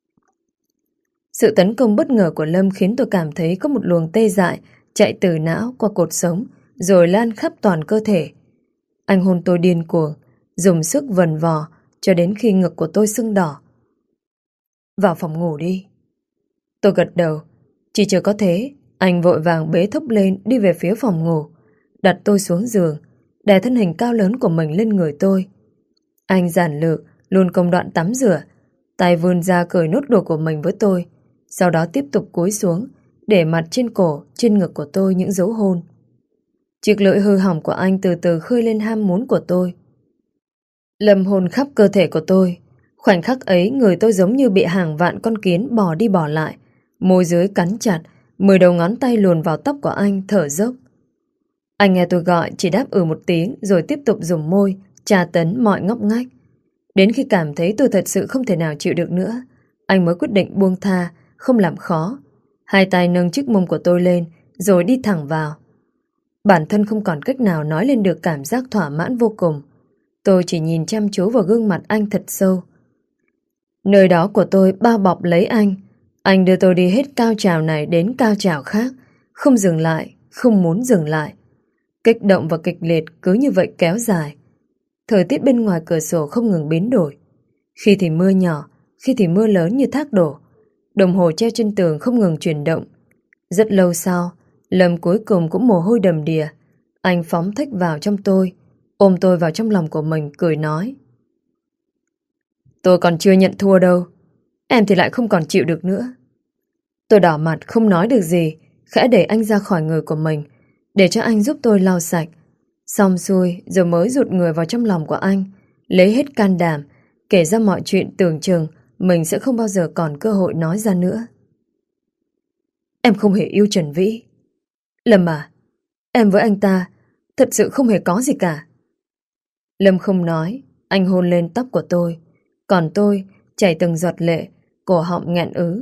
Sự tấn công bất ngờ của Lâm khiến tôi cảm thấy có một luồng tê dại chạy từ não qua cột sống rồi lan khắp toàn cơ thể. Anh hôn tôi điên cuồng, dùng sức vần vò cho đến khi ngực của tôi sưng đỏ. Vào phòng ngủ đi. Tôi gật đầu. Chỉ chờ có thế, anh vội vàng bế thốc lên đi về phía phòng ngủ, đặt tôi xuống giường, đè thân hình cao lớn của mình lên người tôi. Anh giản lược luôn công đoạn tắm rửa, tay vươn ra cởi nốt đồ của mình với tôi, sau đó tiếp tục cúi xuống để mặt trên cổ, trên ngực của tôi những dấu hôn. Chiếc lưỡi hư hỏng của anh từ từ khơi lên ham muốn của tôi. Lâm hôn khắp cơ thể của tôi. Khoảnh khắc ấy người tôi giống như bị hàng vạn con kiến bò đi bò lại, môi dưới cắn chặt, mười đầu ngón tay luồn vào tóc của anh thở dốc. Anh nghe tôi gọi chỉ đáp ừ một tiếng rồi tiếp tục dùng môi tra tấn mọi ngóc ngách. Đến khi cảm thấy tôi thật sự không thể nào chịu được nữa, anh mới quyết định buông tha, không làm khó. Hai tay nâng chiếc mông của tôi lên rồi đi thẳng vào. Bản thân không còn cách nào nói lên được cảm giác thỏa mãn vô cùng. Tôi chỉ nhìn chăm chú vào gương mặt anh thật sâu. Nơi đó của tôi bao bọc lấy anh. Anh đưa tôi đi hết cao trào này đến cao trào khác, không dừng lại, không muốn dừng lại. Kích động và kịch liệt cứ như vậy kéo dài. Thời tiết bên ngoài cửa sổ không ngừng biến đổi. Khi thì mưa nhỏ, khi thì mưa lớn như thác đổ. Đồng hồ treo trên tường không ngừng chuyển động. Rất lâu sau, Lâm cuối cùng cũng mồ hôi đầm đìa. Anh phóng thích vào trong tôi, ôm tôi vào trong lòng của mình, cười nói: Tôi còn chưa nhận thua đâu, em thì lại không còn chịu được nữa. Tôi đỏ mặt không nói được gì, khẽ đẩy anh ra khỏi người của mình, để cho anh giúp tôi lau sạch. Xong xuôi rồi mới rụt người vào trong lòng của anh, lấy hết can đảm, kể ra mọi chuyện tưởng chừng mình sẽ không bao giờ còn cơ hội nói ra nữa. Em không hề yêu Trần Vĩ. Lâm à, em với anh ta thật sự không hề có gì cả. Lâm không nói, anh hôn lên tóc của tôi, còn tôi chảy từng giọt lệ, cổ họng nghẹn ứ.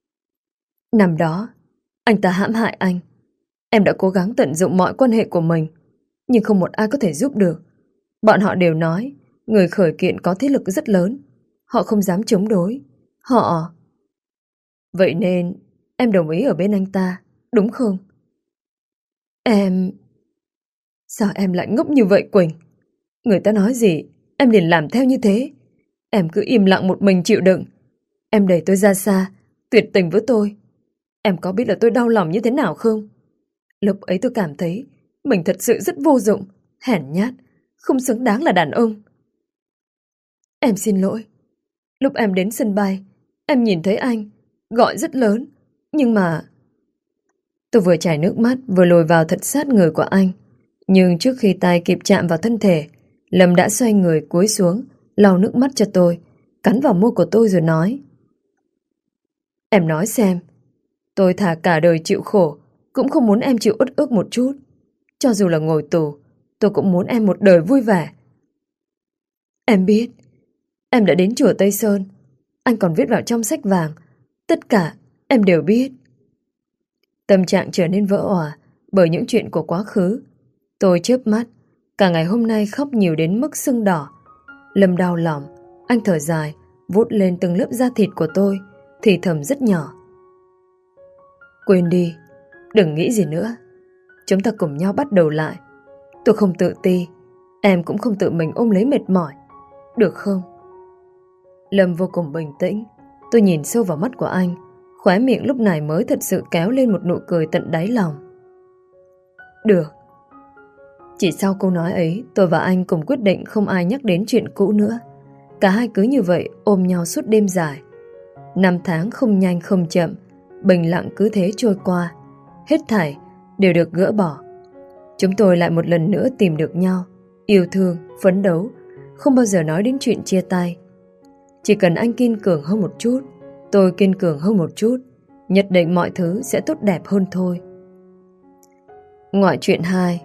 Năm đó, anh ta hãm hại anh. Em đã cố gắng tận dụng mọi quan hệ của mình, nhưng không một ai có thể giúp được. Bọn họ đều nói người khởi kiện có thế lực rất lớn, họ không dám chống đối. Họ... Vậy nên em đồng ý ở bên anh ta, đúng không? Em... Sao em lại ngốc như vậy Quỳnh? Người ta nói gì em liền làm theo như thế. Em cứ im lặng một mình chịu đựng. Em đẩy tôi ra xa, tuyệt tình với tôi. Em có biết là tôi đau lòng như thế nào không? Lúc ấy tôi cảm thấy mình thật sự rất vô dụng, hèn nhát, không xứng đáng là đàn ông. Em xin lỗi. Lúc em đến sân bay, em nhìn thấy anh gọi rất lớn, nhưng mà... Tôi vừa chảy nước mắt vừa lùi vào thật sát người của anh. Nhưng trước khi tay kịp chạm vào thân thể, Lâm đã xoay người cúi xuống, lau nước mắt cho tôi, cắn vào môi của tôi rồi nói: Em nói xem, tôi thà cả đời chịu khổ cũng không muốn em chịu uất ức một chút. Cho dù là ngồi tù, tôi cũng muốn em một đời vui vẻ. Em biết, em đã đến chùa Tây Sơn, anh còn viết vào trong sách vàng. Tất cả em đều biết. Tâm trạng trở nên vỡ òa bởi những chuyện của quá khứ. Tôi chớp mắt, cả ngày hôm nay khóc nhiều đến mức sưng đỏ. Lâm đau lòng, anh thở dài, vuốt lên từng lớp da thịt của tôi, thì thầm rất nhỏ: Quên đi, đừng nghĩ gì nữa. Chúng ta cùng nhau bắt đầu lại. Tôi không tự ti, em cũng không tự mình ôm lấy mệt mỏi, được không? Lâm vô cùng bình tĩnh. Tôi nhìn sâu vào mắt của anh, khóe miệng lúc này mới thật sự kéo lên một nụ cười tận đáy lòng. Được. Chỉ sau câu nói ấy, tôi và anh cùng quyết định không ai nhắc đến chuyện cũ nữa. Cả hai cứ như vậy ôm nhau suốt đêm dài. Năm tháng không nhanh không chậm, bình lặng cứ thế trôi qua. Hết thảy đều được gỡ bỏ. Chúng tôi lại một lần nữa tìm được nhau, yêu thương, phấn đấu, không bao giờ nói đến chuyện chia tay. Chỉ cần anh kiên cường hơn một chút, tôi kiên cường hơn một chút, nhất định mọi thứ sẽ tốt đẹp hơn thôi. Ngoại truyện hai.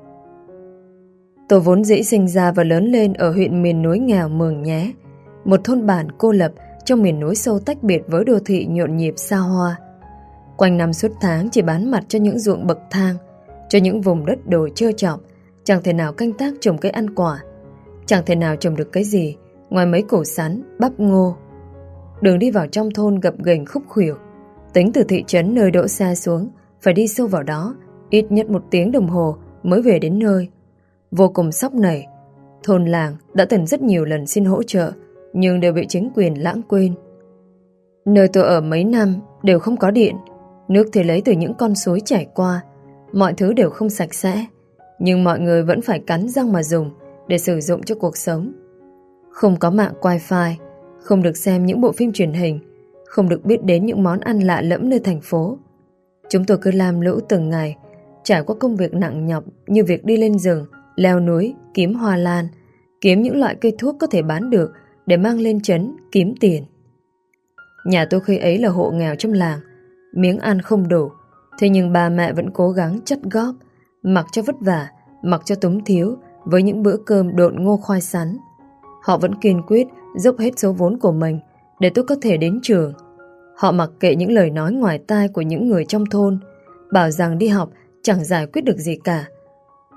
Tôi vốn dĩ sinh ra và lớn lên ở huyện miền núi nghèo Mường Nhé, một thôn bản cô lập trong miền núi sâu tách biệt với đô thị nhộn nhịp xa hoa. Quanh năm suốt tháng chỉ bán mặt cho những ruộng bậc thang, cho những vùng đất đồi trơ trọc, chẳng thể nào canh tác trồng cây ăn quả, chẳng thể nào trồng được cái gì ngoài mấy củ sắn, bắp ngô. Đường đi vào trong thôn gập ghềnh khúc khuỷu, tính từ thị trấn nơi đỗ xe xuống phải đi sâu vào đó, ít nhất một tiếng đồng hồ mới về đến nơi. Vô cùng sóc nảy. Thôn làng đã từng rất nhiều lần xin hỗ trợ, nhưng đều bị chính quyền lãng quên. Nơi tôi ở mấy năm đều không có điện, nước thì lấy từ những con suối chảy qua, mọi thứ đều không sạch sẽ, nhưng mọi người vẫn phải cắn răng mà dùng để sử dụng cho cuộc sống. Không có mạng wifi, không được xem những bộ phim truyền hình, không được biết đến những món ăn lạ lẫm nơi thành phố. Chúng tôi cứ lam lũ từng ngày, trải qua công việc nặng nhọc như việc đi lên rừng, leo núi, kiếm hoa lan, kiếm những loại cây thuốc có thể bán được để mang lên trấn kiếm tiền. Nhà tôi khi ấy là hộ nghèo trong làng, miếng ăn không đủ, thế nhưng ba mẹ vẫn cố gắng chắt góp, mặc cho vất vả, mặc cho túng thiếu với những bữa cơm độn ngô khoai sắn. Họ vẫn kiên quyết dốc hết số vốn của mình để tôi có thể đến trường. Họ mặc kệ những lời nói ngoài tai của những người trong thôn, bảo rằng đi học chẳng giải quyết được gì cả,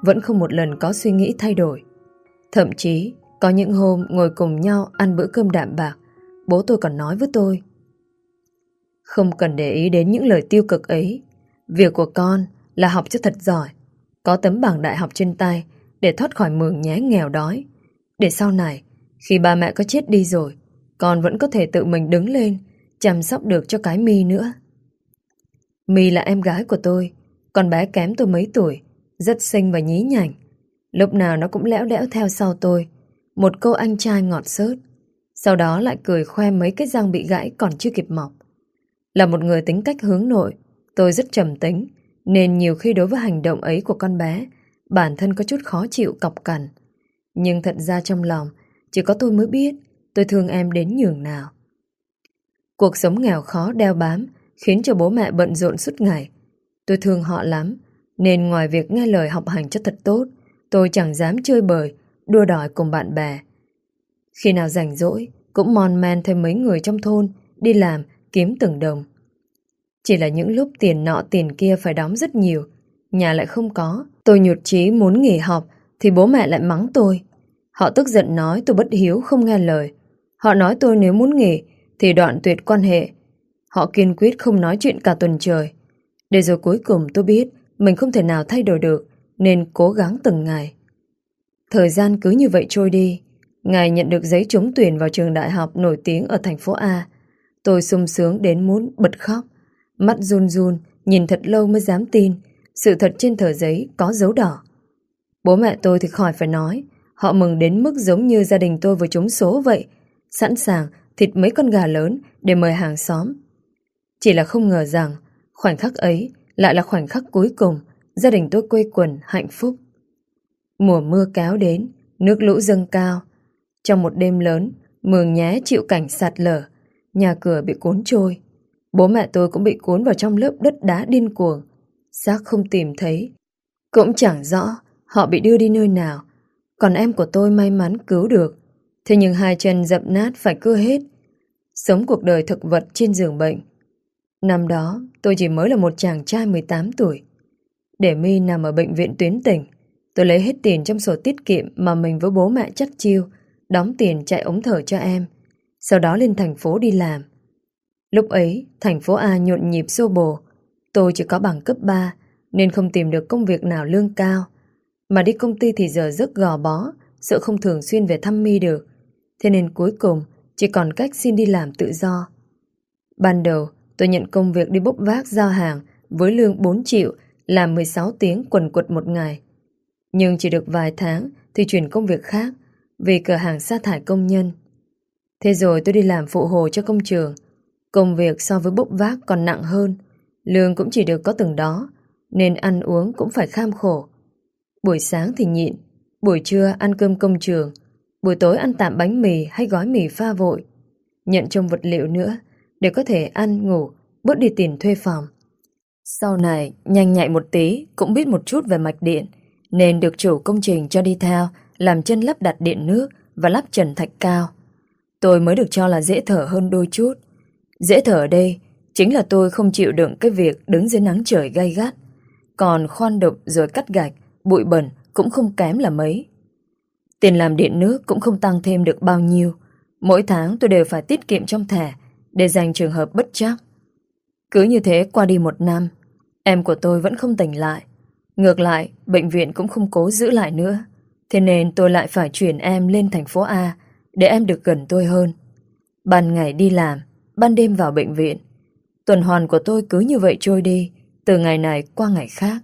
vẫn không một lần có suy nghĩ thay đổi. Thậm chí có những hôm ngồi cùng nhau ăn bữa cơm đạm bạc, bố tôi còn nói với tôi: không cần để ý đến những lời tiêu cực ấy. Việc của con là học cho thật giỏi, có tấm bằng đại học trên tay để thoát khỏi mường nhé nghèo đói. Để sau này, khi ba mẹ có chết đi rồi, con vẫn có thể tự mình đứng lên, chăm sóc được cho cái My nữa. My là em gái của tôi, con bé kém tôi mấy tuổi, rất xinh và nhí nhảnh. Lúc nào nó cũng lẽo đẽo theo sau tôi, một câu anh trai ngọt xớt. Sau đó lại cười khoe mấy cái răng bị gãy còn chưa kịp mọc. Là một người tính cách hướng nội, tôi rất trầm tính, nên nhiều khi đối với hành động ấy của con bé, bản thân có chút khó chịu cọc cằn. Nhưng thật ra trong lòng, chỉ có tôi mới biết tôi thương em đến nhường nào. Cuộc sống nghèo khó đeo bám khiến cho bố mẹ bận rộn suốt ngày. Tôi thương họ lắm, nên ngoài việc nghe lời học hành cho thật tốt, tôi chẳng dám chơi bời, đua đòi cùng bạn bè. Khi nào rảnh rỗi, cũng mon men thêm mấy người trong thôn, đi làm, kiếm từng đồng. Chỉ là những lúc tiền nọ tiền kia phải đóng rất nhiều, nhà lại không có, tôi nhụt chí muốn nghỉ học, thì bố mẹ lại mắng tôi. Họ tức giận nói tôi bất hiếu không nghe lời. Họ nói tôi nếu muốn nghỉ thì đoạn tuyệt quan hệ. Họ kiên quyết không nói chuyện cả tuần trời. Để rồi cuối cùng tôi biết mình không thể nào thay đổi được, nên cố gắng từng ngày. Thời gian cứ như vậy trôi đi. Ngày nhận được giấy trúng tuyển vào trường đại học nổi tiếng ở thành phố A, tôi sung sướng đến muốn bật khóc. Mắt run run, nhìn thật lâu mới dám tin sự thật trên tờ giấy có dấu đỏ. Bố mẹ tôi thì khỏi phải nói, họ mừng đến mức giống như gia đình tôi vừa trúng số vậy, sẵn sàng thịt mấy con gà lớn để mời hàng xóm. Chỉ là không ngờ rằng khoảnh khắc ấy lại là khoảnh khắc cuối cùng gia đình tôi quây quần hạnh phúc. Mùa mưa kéo đến, nước lũ dâng cao. Trong một đêm lớn, Mường Nhé chịu cảnh sạt lở, nhà cửa bị cuốn trôi. Bố mẹ tôi cũng bị cuốn vào trong lớp đất đá điên cuồng, xác không tìm thấy. Cũng chẳng rõ họ bị đưa đi nơi nào. Còn em của tôi may mắn cứu được, thế nhưng hai chân dập nát phải cưa hết, sống cuộc đời thực vật trên giường bệnh. Năm đó tôi chỉ mới là một chàng trai mười tám tuổi. Để My nằm ở bệnh viện tuyến tỉnh, tôi lấy hết tiền trong sổ tiết kiệm mà mình với bố mẹ chắt chiu, đóng tiền chạy ống thở cho em. Sau đó lên thành phố đi làm. Lúc ấy thành phố A nhộn nhịp xô bồ. Tôi chỉ có bằng cấp ba nên không tìm được công việc nào lương cao. Mà đi công ty thì giờ giấc gò bó, sợ không thường xuyên về thăm My được. Thế nên cuối cùng chỉ còn cách xin đi làm tự do. Ban đầu tôi nhận công việc đi bốc vác giao hàng với lương bốn triệu, làm mười sáu tiếng quần quật một ngày. Nhưng chỉ được vài tháng thì chuyển công việc khác vì cửa hàng sa thải công nhân. Thế rồi tôi đi làm phụ hồ cho công trường. Công việc so với bốc vác còn nặng hơn, lương cũng chỉ được có từng đó, nên ăn uống cũng phải kham khổ. Buổi sáng thì nhịn, buổi trưa ăn cơm công trường, buổi tối ăn tạm bánh mì hay gói mì pha vội. Nhận trông vật liệu nữa để có thể ăn, ngủ, bớt đi tiền thuê phòng. Sau này, nhanh nhạy một tí, cũng biết một chút về mạch điện, nên được chủ công trình cho đi theo, làm chân lắp đặt điện nước và lắp trần thạch cao. Tôi mới được cho là dễ thở hơn đôi chút. Dễ thở ở đây chính là tôi không chịu đựng cái việc đứng dưới nắng trời gay gắt. Còn khoan đục rồi cắt gạch, bụi bẩn cũng không kém là mấy. Tiền làm điện nước cũng không tăng thêm được bao nhiêu. Mỗi tháng tôi đều phải tiết kiệm trong thẻ để dành trường hợp bất trắc. Cứ như thế qua đi một năm, em của tôi vẫn không tỉnh lại. Ngược lại, bệnh viện cũng không cố giữ lại nữa. Thế nên tôi lại phải chuyển em lên thành phố A để em được gần tôi hơn. Ban ngày đi làm, ban đêm vào bệnh viện. Tuần hoàn của tôi cứ như vậy trôi đi, từ ngày này qua ngày khác.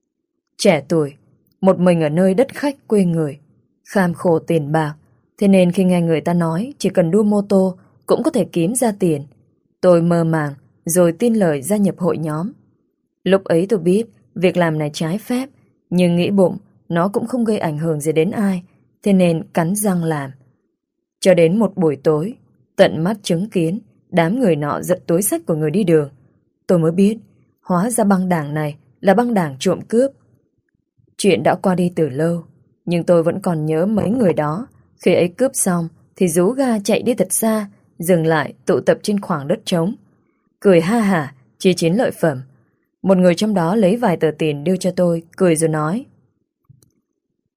Trẻ tuổi, một mình ở nơi đất khách quê người, kham khổ tiền bạc. Thế nên khi nghe người ta nói chỉ cần đua mô tô cũng có thể kiếm ra tiền, tôi mơ màng rồi tin lời gia nhập hội nhóm. Lúc ấy tôi biết việc làm này trái phép, nhưng nghĩ bụng nó cũng không gây ảnh hưởng gì đến ai, thế nên cắn răng làm. Cho đến một buổi tối, tận mắt chứng kiến đám người nọ giật túi xách của người đi đường, tôi mới biết hóa ra băng đảng này là băng đảng trộm cướp. Chuyện đã qua đi từ lâu, nhưng tôi vẫn còn nhớ mấy người đó. Khi ấy cướp xong thì rú ga chạy đi thật xa, dừng lại tụ tập trên khoảng đất trống, cười ha hả chia chiến lợi phẩm. Một người trong đó lấy vài tờ tiền đưa cho tôi, cười rồi nói: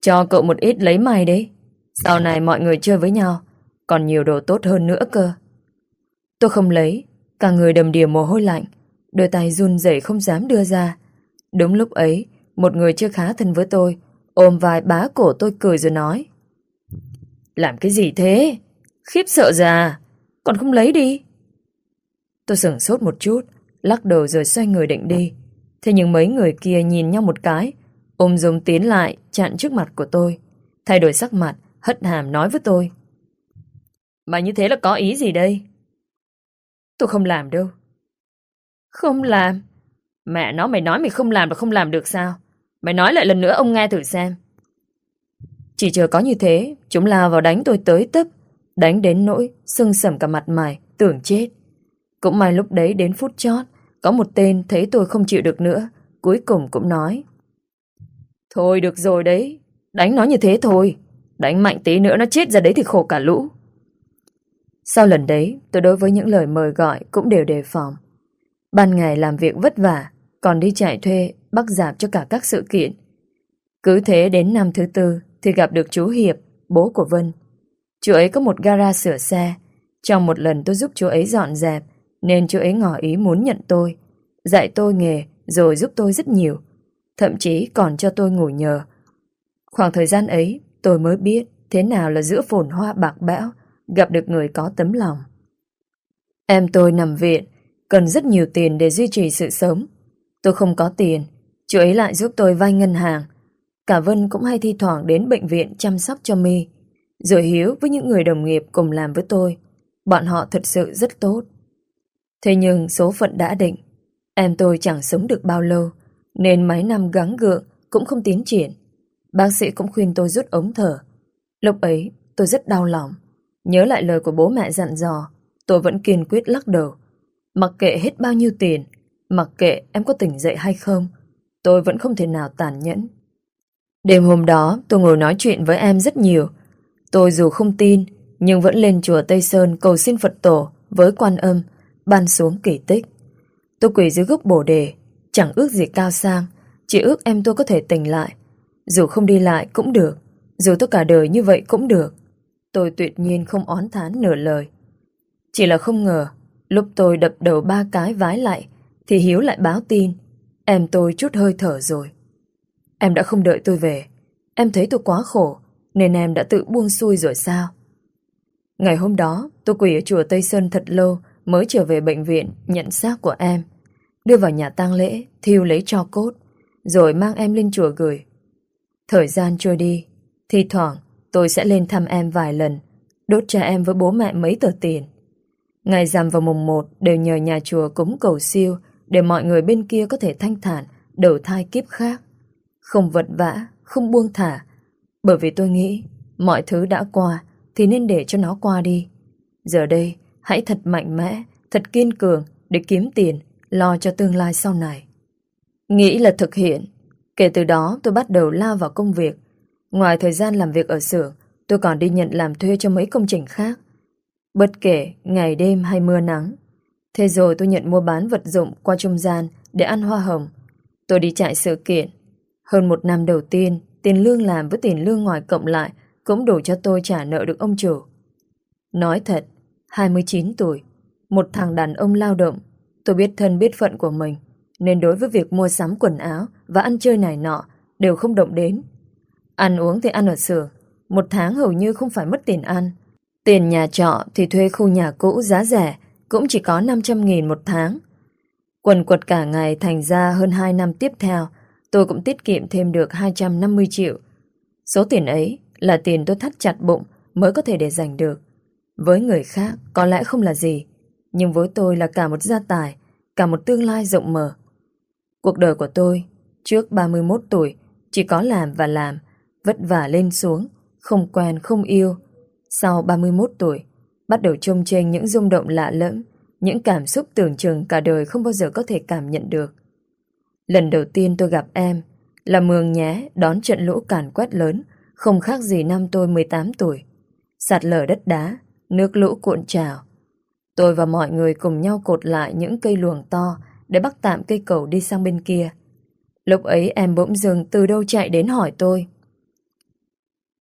Cho cậu một ít lấy mày đấy. Sau này mọi người chơi với nhau còn nhiều đồ tốt hơn nữa cơ. Tôi không lấy, cả người đầm đìa mồ hôi lạnh, đôi tay run rẩy không dám đưa ra. Đúng lúc ấy, một người chưa khá thân với tôi ôm vai bá cổ tôi cười rồi nói: làm cái gì thế? Khiếp sợ già, còn không lấy đi. Tôi sửng sốt một chút, lắc đầu rồi xoay người định đi. Thế nhưng mấy người kia nhìn nhau một cái, ôm dùm tiến lại chặn trước mặt của tôi, thay đổi sắc mặt, hất hàm nói với tôi: mày như thế là có ý gì đây? Tôi không làm đâu. Không làm? Mẹ nó, mày nói mày không làm là không làm được sao? Mày nói lại lần nữa ông nghe thử xem. Chỉ chờ có như thế, chúng lao vào đánh tôi tới tấp, đánh đến nỗi sưng sẩm cả mặt mày, tưởng chết. Cũng may lúc đấy đến phút chót, có một tên thấy tôi không chịu được nữa, cuối cùng cũng nói: thôi được rồi đấy, đánh nó như thế thôi, đánh mạnh tí nữa nó chết ra đấy thì khổ cả lũ. Sau lần đấy, tôi đối với những lời mời gọi cũng đều đề phòng. Ban ngày làm việc vất vả, còn đi chạy thuê, bắt dạp cho cả các sự kiện. Cứ thế đến năm thứ tư thì gặp được chú Hiệp, bố của Vân. Chú ấy có một gara sửa xe. Trong một lần tôi giúp chú ấy dọn dẹp, nên chú ấy ngỏ ý muốn nhận tôi, dạy tôi nghề rồi giúp tôi rất nhiều, thậm chí còn cho tôi ngủ nhờ. Khoảng thời gian ấy tôi mới biết thế nào là giữa phồn hoa bạc bẽo gặp được người có tấm lòng. Em tôi nằm viện, cần rất nhiều tiền để duy trì sự sống. Tôi không có tiền, chú ấy lại giúp tôi vay ngân hàng. Cả Vân cũng hay thi thoảng đến bệnh viện chăm sóc cho My. Rồi Hiếu với những người đồng nghiệp cùng làm với tôi, bọn họ thật sự rất tốt. Thế nhưng số phận đã định, em tôi chẳng sống được bao lâu, nên mấy năm gắng gượng cũng không tiến triển. Bác sĩ cũng khuyên tôi rút ống thở. Lúc ấy tôi rất đau lòng. Nhớ lại lời của bố mẹ dặn dò, tôi vẫn kiên quyết lắc đầu. Mặc kệ hết bao nhiêu tiền, mặc kệ em có tỉnh dậy hay không, tôi vẫn không thể nào tàn nhẫn. Đêm hôm đó tôi ngồi nói chuyện với em rất nhiều. Tôi dù không tin, nhưng vẫn lên chùa Tây Sơn cầu xin Phật tổ với Quan Âm ban xuống kỳ tích. Tôi quỳ dưới gốc bồ đề, chẳng ước gì cao sang, chỉ ước em tôi có thể tỉnh lại. Dù không đi lại cũng được, dù tôi cả đời như vậy cũng được. Tôi tuyệt nhiên không oán thán nửa lời. Chỉ là không ngờ, lúc tôi đập đầu ba cái vái lại, thì Hiếu lại báo tin em tôi trút hơi thở rồi. Em đã không đợi tôi về. Em thấy tôi quá khổ, nên em đã tự buông xuôi rồi sao? Ngày hôm đó, tôi quỳ ở chùa Tây Sơn thật lâu mới trở về bệnh viện nhận xác của em, đưa vào nhà tang lễ, thiêu lấy tro cốt, rồi mang em lên chùa gửi. Thời gian trôi đi, thi thoảng tôi sẽ lên thăm em vài lần, đốt cho em với bố mẹ mấy tờ tiền. Ngày rằm vào mùng một đều nhờ nhà chùa cúng cầu siêu để mọi người bên kia có thể thanh thản đầu thai kiếp khác, không vật vã, không buông thả. Bởi vì tôi nghĩ mọi thứ đã qua thì nên để cho nó qua đi. Giờ đây hãy thật mạnh mẽ, thật kiên cường để kiếm tiền, lo cho tương lai sau này. Nghĩ là thực hiện. Kể từ đó tôi bắt đầu lao vào công việc. Ngoài thời gian làm việc ở xưởng, tôi còn đi nhận làm thuê cho mấy công trình khác. Bất kể ngày đêm hay mưa nắng. Thế rồi tôi nhận mua bán vật dụng qua trung gian để ăn hoa hồng. Tôi đi chạy sự kiện. Hơn một năm đầu tiên, tiền lương làm với tiền lương ngoài cộng lại cũng đủ cho tôi trả nợ được ông chủ. Nói thật, hai mươi chín tuổi, một thằng đàn ông lao động, tôi biết thân biết phận của mình, nên đối với việc mua sắm quần áo và ăn chơi này nọ đều không động đến. Ăn uống thì ăn ở xưởng, một tháng hầu như không phải mất tiền ăn. Tiền nhà trọ thì thuê khu nhà cũ giá rẻ, cũng chỉ có năm trăm nghìn một tháng. Quần quật cả ngày, thành ra hơn hai năm tiếp theo, tôi cũng tiết kiệm thêm được hai trăm năm mươi triệu. Số tiền ấy là tiền tôi thắt chặt bụng mới có thể để dành được. Với người khác có lẽ không là gì, nhưng với tôi là cả một gia tài, cả một tương lai rộng mở. Cuộc đời của tôi trước ba mươi mốt tuổi chỉ có làm và làm, vất vả lên xuống, không quen không yêu. Sau ba mươi mốt tuổi, bắt đầu trông chênh những rung động lạ lẫm, những cảm xúc tưởng chừng cả đời không bao giờ có thể cảm nhận được. Lần đầu tiên tôi gặp em là Mường Nhé đón trận lũ càn quét lớn, không khác gì năm tôi mười tám tuổi. Sạt lở đất đá, nước lũ cuộn trào. Tôi và mọi người cùng nhau cột lại những cây luồng to để bắc tạm cây cầu đi sang bên kia. Lúc ấy em bỗng dưng từ đâu chạy đến hỏi tôi: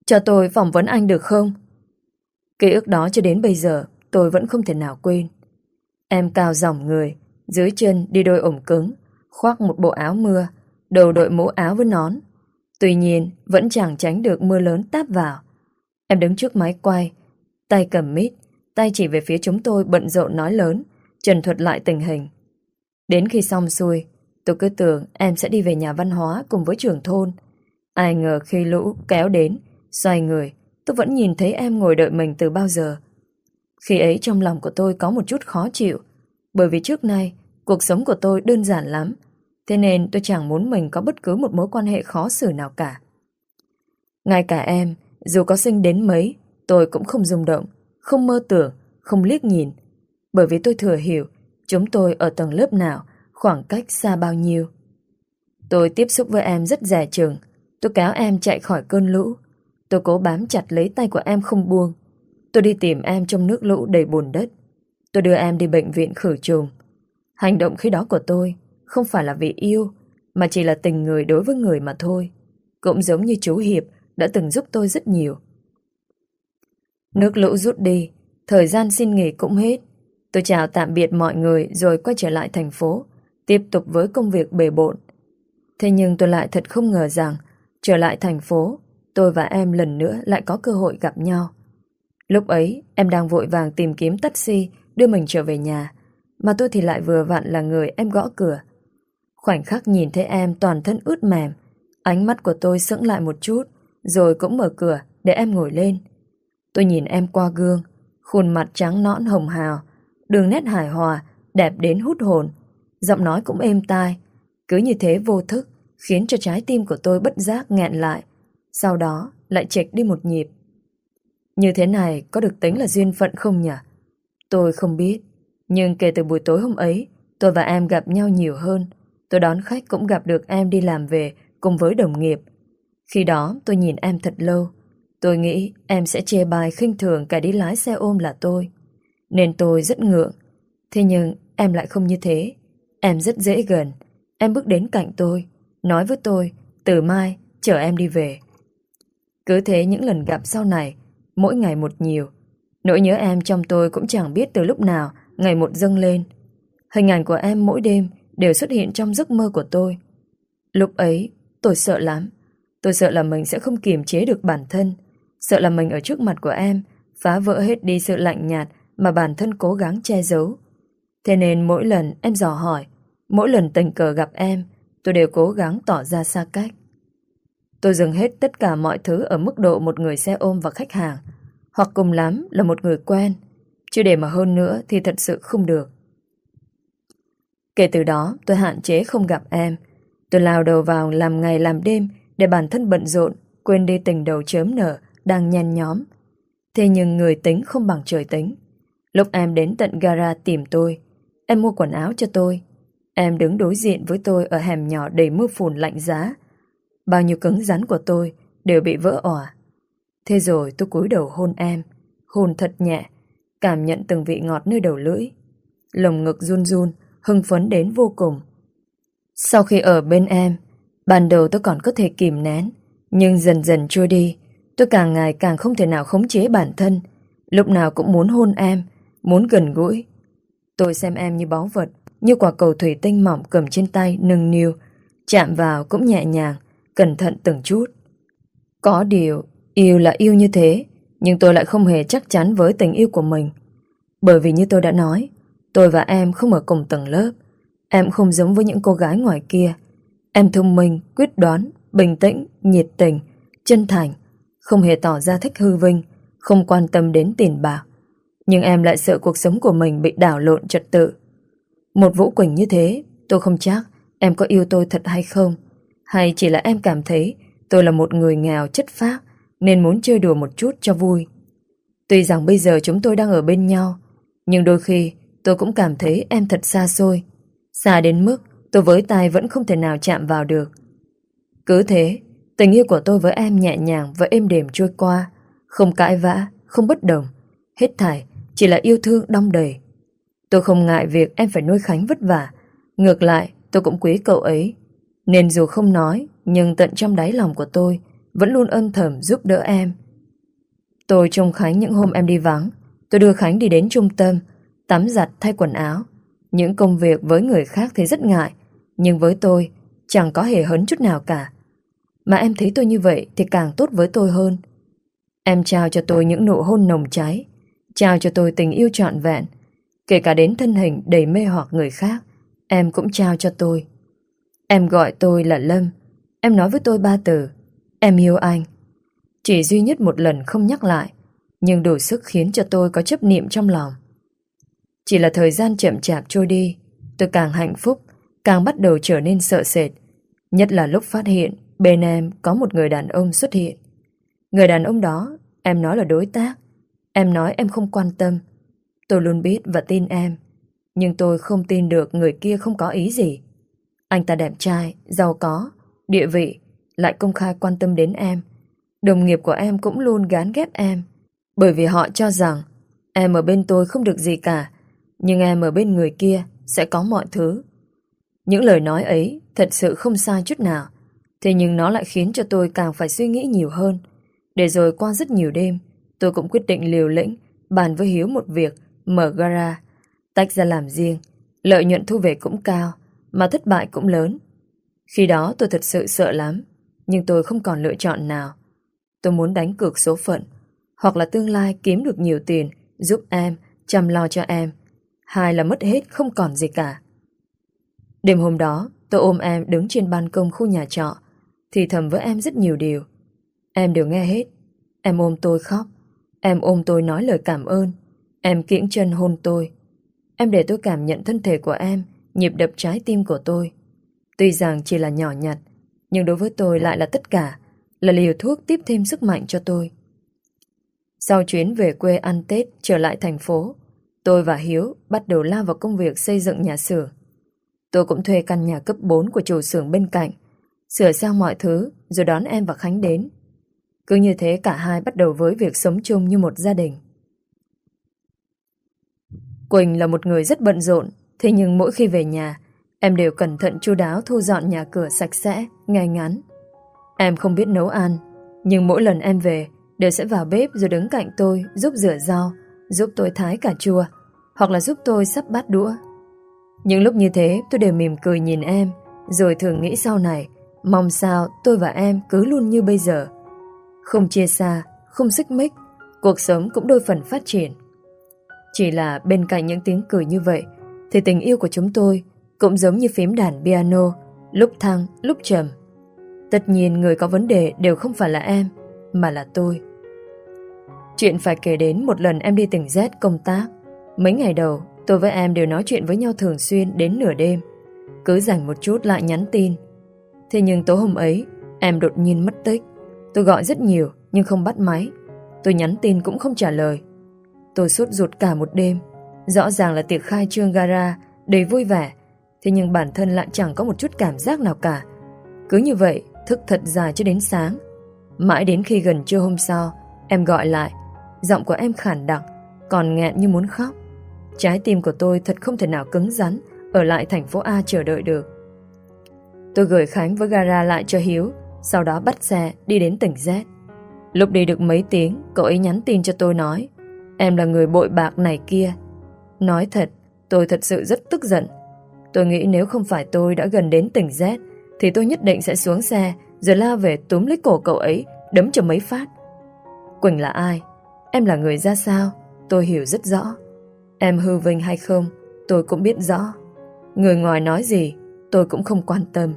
Cho tôi phỏng vấn anh được không? Ký ức đó cho đến bây giờ tôi vẫn không thể nào quên. Em cao dỏng người, dưới chân đi đôi ủng cứng, khoác một bộ áo mưa, đầu đội mũ áo với nón. Tuy nhiên vẫn chẳng tránh được mưa lớn táp vào. Em đứng trước máy quay, tay cầm mic, tay chỉ về phía chúng tôi bận rộn nói lớn, trần thuật lại tình hình. Đến khi xong xuôi, tôi cứ tưởng em sẽ đi về nhà văn hóa cùng với trưởng thôn. Ai ngờ khi lũ kéo đến, xoay người, tôi vẫn nhìn thấy em ngồi đợi mình từ bao giờ. Khi ấy trong lòng của tôi có một chút khó chịu, bởi vì trước nay cuộc sống của tôi đơn giản lắm. Thế nên tôi chẳng muốn mình có bất cứ một mối quan hệ khó xử nào cả. Ngay cả em, dù có xinh đến mấy, tôi cũng không rung động, không mơ tưởng, không liếc nhìn. Bởi vì tôi thừa hiểu chúng tôi ở tầng lớp nào, khoảng cách xa bao nhiêu. Tôi tiếp xúc với em rất dè chừng. Tôi kéo em chạy khỏi cơn lũ. Tôi cố bám chặt lấy tay của em không buông. Tôi đi tìm em trong nước lũ đầy bùn đất. Tôi đưa em đi bệnh viện khử trùng. Hành động khi đó của tôi không phải là vì yêu, mà chỉ là tình người đối với người mà thôi. Cũng giống như chú Hiệp đã từng giúp tôi rất nhiều. Nước lũ rút đi, thời gian xin nghỉ cũng hết. Tôi chào tạm biệt mọi người rồi quay trở lại thành phố, tiếp tục với công việc bề bộn. Thế nhưng tôi lại thật không ngờ rằng trở lại thành phố, tôi và em lần nữa lại có cơ hội gặp nhau. Lúc ấy em đang vội vàng tìm kiếm taxi đưa mình trở về nhà, mà tôi thì lại vừa vặn là người em gõ cửa. Khoảnh khắc nhìn thấy em toàn thân ướt mềm, ánh mắt của tôi sững lại một chút, rồi cũng mở cửa để em ngồi lên. Tôi nhìn em qua gương, khuôn mặt trắng nõn hồng hào, đường nét hài hòa, đẹp đến hút hồn, giọng nói cũng êm tai. Cứ như thế vô thức khiến cho trái tim của tôi bất giác nghẹn lại, sau đó lại chệch đi một nhịp. Như thế này có được tính là duyên phận không nhỉ? Tôi không biết. Nhưng kể từ buổi tối hôm ấy, tôi và em gặp nhau nhiều hơn. Tôi đón khách cũng gặp được em đi làm về cùng với đồng nghiệp. Khi đó tôi nhìn em thật lâu. Tôi nghĩ em sẽ chê bai khinh thường cả đi lái xe ôm là tôi, nên tôi rất ngượng. Thế nhưng em lại không như thế. Em rất dễ gần. Em bước đến cạnh tôi, nói với tôi từ mai chở em đi về. Cứ thế những lần gặp sau này, mỗi ngày một nhiều. Nỗi nhớ em trong tôi cũng chẳng biết từ lúc nào ngày một dâng lên. Hình ảnh của em mỗi đêm đều xuất hiện trong giấc mơ của tôi. Lúc ấy tôi sợ lắm. Tôi sợ là mình sẽ không kiềm chế được bản thân, sợ là mình ở trước mặt của em phá vỡ hết đi sự lạnh nhạt mà bản thân cố gắng che giấu. Thế nên mỗi lần em dò hỏi, mỗi lần tình cờ gặp em, tôi đều cố gắng tỏ ra xa cách. Tôi dừng hết tất cả mọi thứ ở mức độ một người xe ôm và khách hàng, hoặc cùng lắm là một người quen, chứ để mà hơn nữa thì thật sự không được. Kể từ đó tôi hạn chế không gặp em. Tôi lao đầu vào làm ngày làm đêm để bản thân bận rộn, quên đi tình đầu chớm nở đang nhen nhóm. Thế nhưng người tính không bằng trời tính. Lúc em đến tận gara tìm tôi, em mua quần áo cho tôi. Em đứng đối diện với tôi ở hẻm nhỏ đầy mưa phùn lạnh giá. Bao nhiêu cứng rắn của tôi đều bị vỡ òa. Thế rồi tôi cúi đầu hôn em, hôn thật nhẹ, cảm nhận từng vị ngọt nơi đầu lưỡi. Lồng ngực run run, hưng phấn đến vô cùng. Sau khi ở bên em, ban đầu tôi còn có thể kìm nén, nhưng dần dần trôi đi, tôi càng ngày càng không thể nào khống chế bản thân. Lúc nào cũng muốn hôn em, muốn gần gũi. Tôi xem em như báu vật, như quả cầu thủy tinh mỏng cầm trên tay nâng niu, chạm vào cũng nhẹ nhàng, cẩn thận từng chút. Có điều, yêu là yêu như thế, nhưng tôi lại không hề chắc chắn với tình yêu của mình. Bởi vì như tôi đã nói, tôi và em không ở cùng tầng lớp. Em không giống với những cô gái ngoài kia. Em thông minh, quyết đoán, bình tĩnh, nhiệt tình, chân thành, không hề tỏ ra thích hư vinh, không quan tâm đến tiền bạc. Nhưng em lại sợ cuộc sống của mình bị đảo lộn trật tự. Một Vũ Quỳnh như thế, tôi không chắc em có yêu tôi thật hay không. Hay chỉ là em cảm thấy tôi là một người nghèo chất phác nên muốn chơi đùa một chút cho vui. Tuy rằng bây giờ chúng tôi đang ở bên nhau, nhưng đôi khi tôi cũng cảm thấy em thật xa xôi, xa đến mức tôi với tay vẫn không thể nào chạm vào được. Cứ thế, tình yêu của tôi với em nhẹ nhàng và êm đềm trôi qua, không cãi vã, không bất đồng. Hết thảy chỉ là yêu thương đong đầy. Tôi không ngại việc em phải nuôi Khánh vất vả. Ngược lại, tôi cũng quý cậu ấy. Nên dù không nói, nhưng tận trong đáy lòng của tôi vẫn luôn âm thầm giúp đỡ em. Tôi trông Khánh những hôm em đi vắng. Tôi đưa Khánh đi đến trung tâm, tắm giặt thay quần áo. Những công việc với người khác thì rất ngại, nhưng với tôi chẳng có hề hấn chút nào cả. Mà em thấy tôi như vậy thì càng tốt với tôi hơn. Em trao cho tôi những nụ hôn nồng cháy, trao cho tôi tình yêu trọn vẹn. Kể cả đến thân hình đầy mê hoặc người khác, em cũng trao cho tôi. Em gọi tôi là Lâm. Em nói với tôi ba từ: em yêu anh. Chỉ duy nhất một lần không nhắc lại, nhưng đủ sức khiến cho tôi có chấp niệm trong lòng. Chỉ là thời gian chậm chạp trôi đi, tôi càng hạnh phúc, càng bắt đầu trở nên sợ sệt. Nhất là lúc phát hiện bên em có một người đàn ông xuất hiện. Người đàn ông đó em nói là đối tác. Em nói em không quan tâm. Tôi luôn biết và tin em, nhưng tôi không tin được người kia không có ý gì. Anh ta đẹp trai, giàu có, địa vị, lại công khai quan tâm đến em. Đồng nghiệp của em cũng luôn gán ghép em, bởi vì họ cho rằng em ở bên tôi không được gì cả, nhưng em ở bên người kia sẽ có mọi thứ. Những lời nói ấy thật sự không sai chút nào. Thế nhưng nó lại khiến cho tôi càng phải suy nghĩ nhiều hơn. Để rồi qua rất nhiều đêm, tôi cũng quyết định liều lĩnh bàn với Hiếu một việc mở gara, tách ra làm riêng. Lợi nhuận thu về cũng cao, mà thất bại cũng lớn. Khi đó tôi thật sự sợ lắm, nhưng tôi không còn lựa chọn nào. Tôi muốn đánh cược số phận, hoặc là tương lai kiếm được nhiều tiền giúp em, chăm lo cho em, hai là mất hết không còn gì cả. Đêm hôm đó, tôi ôm em đứng trên ban công khu nhà trọ, thì thầm với em rất nhiều điều. Em đều nghe hết. Em ôm tôi khóc, em ôm tôi nói lời cảm ơn, em kiễng chân hôn tôi. Em để tôi cảm nhận thân thể của em, nhịp đập trái tim của tôi. Tuy rằng chỉ là nhỏ nhặt, nhưng đối với tôi lại là tất cả, là liều thuốc tiếp thêm sức mạnh cho tôi. Sau chuyến về quê ăn Tết trở lại thành phố, tôi và Hiếu bắt đầu lao vào công việc xây dựng nhà xưởng. Tôi cũng thuê căn nhà cấp bốn của chủ xưởng bên cạnh, sửa sang mọi thứ rồi đón em và Khánh đến. Cứ như thế cả hai bắt đầu với việc sống chung như một gia đình. Quỳnh là một người rất bận rộn, thế nhưng mỗi khi về nhà, em đều cẩn thận chu đáo thu dọn nhà cửa sạch sẽ, ngay ngắn. Em không biết nấu ăn, nhưng mỗi lần em về đều sẽ vào bếp rồi đứng cạnh tôi giúp rửa rau, giúp tôi thái cà chua, hoặc là giúp tôi sắp bát đũa. Những lúc như thế tôi đều mỉm cười nhìn em, rồi thường nghĩ sau này mong sao tôi và em cứ luôn như bây giờ. Không chia xa, không xích mích, cuộc sống cũng đôi phần phát triển. Chỉ là bên cạnh những tiếng cười như vậy thì tình yêu của chúng tôi cũng giống như phím đàn piano, lúc thăng, lúc trầm. Tất nhiên người có vấn đề đều không phải là em, mà là tôi. Chuyện phải kể đến một lần em đi tỉnh Z công tác. Mấy ngày đầu tôi với em đều nói chuyện với nhau thường xuyên đến nửa đêm, cứ dành một chút lại nhắn tin. Thế nhưng tối hôm ấy em đột nhiên mất tích. Tôi gọi rất nhiều nhưng không bắt máy, tôi nhắn tin cũng không trả lời. Tôi sốt ruột cả một đêm. Rõ ràng là tiệc khai trương gara đầy vui vẻ, thế nhưng bản thân lại chẳng có một chút cảm giác nào cả. Cứ như vậy thức thật dài cho đến sáng. Mãi đến khi gần trưa hôm sau em gọi lại, giọng của em khản đặc, còn nghẹn như muốn khóc. Trái tim của tôi thật không thể nào cứng rắn ở lại thành phố A chờ đợi được. Tôi gửi Khánh với gara lại cho Hiếu, sau đó bắt xe đi đến tỉnh Z. Lúc đi được mấy tiếng, cậu ấy nhắn tin cho tôi nói em là người bội bạc này kia. Nói thật, tôi thật sự rất tức giận. Tôi nghĩ nếu không phải tôi đã gần đến tỉnh Z thì tôi nhất định sẽ xuống xe rồi lao về túm lấy cổ cậu ấy, đấm cho mấy phát. Quỳnh là ai? Em là người ra sao? Tôi hiểu rất rõ. Em hư vinh hay không, tôi cũng biết rõ. Người ngoài nói gì, tôi cũng không quan tâm.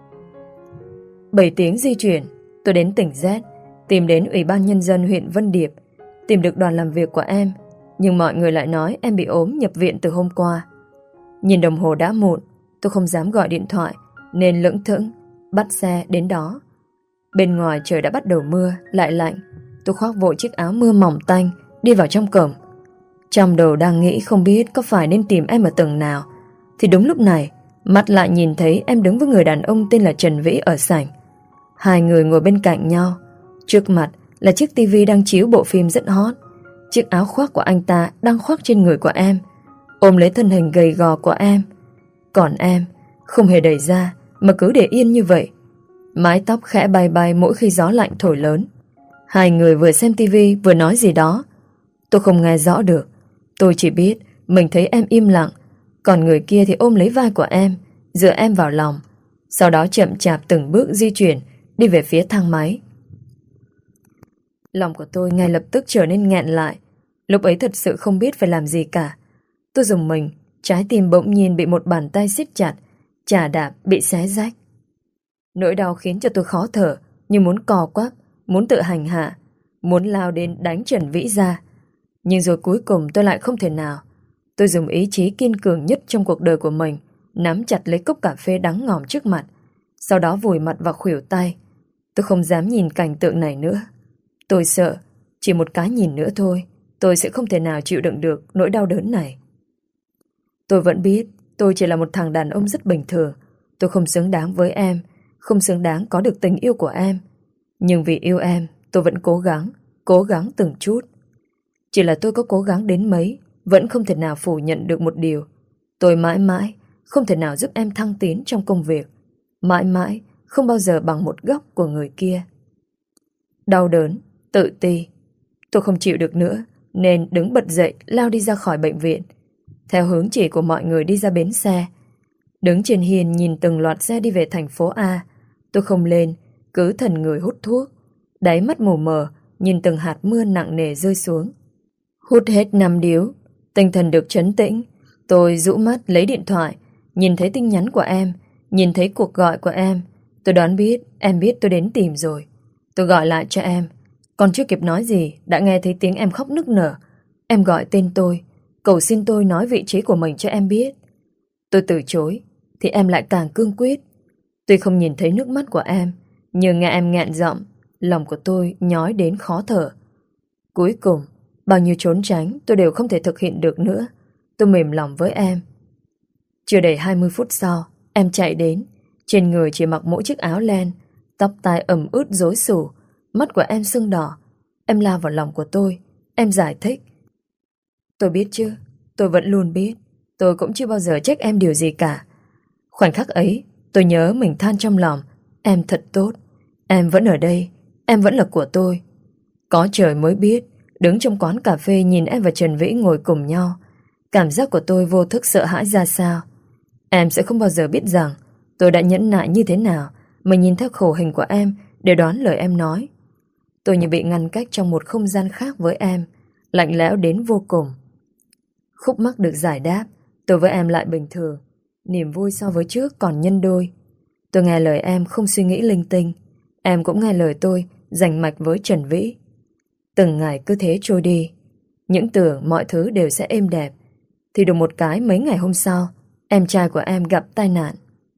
bảy tiếng di chuyển, tôi đến tỉnh Z, tìm đến Ủy ban Nhân dân huyện Vân Điệp, tìm được đoàn làm việc của em, nhưng mọi người lại nói em bị ốm nhập viện từ hôm qua. Nhìn đồng hồ đã muộn, tôi không dám gọi điện thoại, nên lững thững bắt xe đến đó. Bên ngoài trời đã bắt đầu mưa, lại lạnh. Tôi khoác vội chiếc áo mưa mỏng tanh, đi vào trong cổng. Trong đầu đang nghĩ không biết có phải nên tìm em ở tầng nào, thì đúng lúc này mắt lại nhìn thấy em đứng với người đàn ông tên là Trần Vĩ ở sảnh. Hai người ngồi bên cạnh nhau. Trước mặt là chiếc tivi đang chiếu bộ phim rất hot. Chiếc áo khoác của anh ta đang khoác trên người của em, ôm lấy thân hình gầy gò của em. Còn em không hề đẩy ra mà cứ để yên như vậy. Mái tóc khẽ bay bay mỗi khi gió lạnh thổi lớn. Hai người vừa xem tivi vừa nói gì đó. Tôi không nghe rõ được. Tôi chỉ biết mình thấy em im lặng, còn người kia thì ôm lấy vai của em, dựa em vào lòng. Sau đó chậm chạp từng bước di chuyển đi về phía thang máy. Lòng của tôi ngay lập tức trở nên nghẹn lại. Lúc ấy thật sự không biết phải làm gì cả. Tôi dùng mình, trái tim bỗng nhiên bị một bàn tay siết chặt, chà đạp bị xé rách. Nỗi đau khiến cho tôi khó thở, như muốn co quắp, muốn tự hành hạ, muốn lao đến đánh Trần Vĩ ra. Nhưng rồi cuối cùng tôi lại không thể nào. Tôi dùng ý chí kiên cường nhất trong cuộc đời của mình, nắm chặt lấy cốc cà phê đắng ngòm trước mặt, sau đó vùi mặt vào khuỷu tay. Tôi không dám nhìn cảnh tượng này nữa. Tôi sợ, chỉ một cái nhìn nữa thôi, tôi sẽ không thể nào chịu đựng được nỗi đau đớn này. Tôi vẫn biết tôi chỉ là một thằng đàn ông rất bình thường. Tôi không xứng đáng với em, không xứng đáng có được tình yêu của em. Nhưng vì yêu em, tôi vẫn cố gắng, cố gắng từng chút. Chỉ là tôi có cố gắng đến mấy, vẫn không thể nào phủ nhận được một điều. Tôi mãi mãi không thể nào giúp em thăng tiến trong công việc. Mãi mãi không bao giờ bằng một góc của người kia. Đau đớn, tự ti. Tôi không chịu được nữa, nên đứng bật dậy lao đi ra khỏi bệnh viện, theo hướng chỉ của mọi người đi ra bến xe. Đứng trên hiên nhìn từng loạt xe đi về thành phố A. Tôi không lên, cứ thần người hút thuốc, đáy mắt mù mờ nhìn từng hạt mưa nặng nề rơi xuống. Hút hết năm điếu, tinh thần được trấn tĩnh. Tôi rũ mắt lấy điện thoại, nhìn thấy tin nhắn của em, nhìn thấy cuộc gọi của em. Tôi đoán biết em biết tôi đến tìm rồi. Tôi gọi lại cho em, còn chưa kịp nói gì đã nghe thấy tiếng em khóc nức nở. Em gọi tên tôi, cầu xin tôi nói vị trí của mình cho em biết. Tôi từ chối thì em lại càng cương quyết. Tuy không nhìn thấy nước mắt của em, nhưng nghe em nghẹn giọng, lòng của tôi nhói đến khó thở. Cuối cùng, bao nhiêu trốn tránh tôi đều không thể thực hiện được nữa. Tôi mềm lòng với em. Chưa đầy hai mươi phút sau, em chạy đến. Trên người chỉ mặc mỗi chiếc áo len, tóc tai ẩm ướt rối xù, mắt của em sưng đỏ. Em lao vào lòng của tôi, em giải thích. Tôi biết chứ, tôi vẫn luôn biết. Tôi cũng chưa bao giờ trách em điều gì cả. Khoảnh khắc ấy, tôi nhớ mình than trong lòng. Em thật tốt, em vẫn ở đây, em vẫn là của tôi. Có trời mới biết, đứng trong quán cà phê nhìn em và Trần Vĩ ngồi cùng nhau, cảm giác của tôi vô thức sợ hãi ra sao. Em sẽ không bao giờ biết rằng tôi đã nhẫn nại như thế nào mà nhìn theo khẩu hình của em để đoán lời em nói. Tôi như bị ngăn cách trong một không gian khác với em, lạnh lẽo đến vô cùng. Khúc mắc được giải đáp, tôi với em lại bình thường. Niềm vui so với trước còn nhân đôi. Tôi nghe lời em không suy nghĩ linh tinh. Em cũng nghe lời tôi rành mạch với Trần Vĩ. Từng ngày cứ thế trôi đi. Những tưởng mọi thứ đều sẽ êm đẹp, thì được một cái mấy ngày hôm sau, em trai của em gặp tai nạn.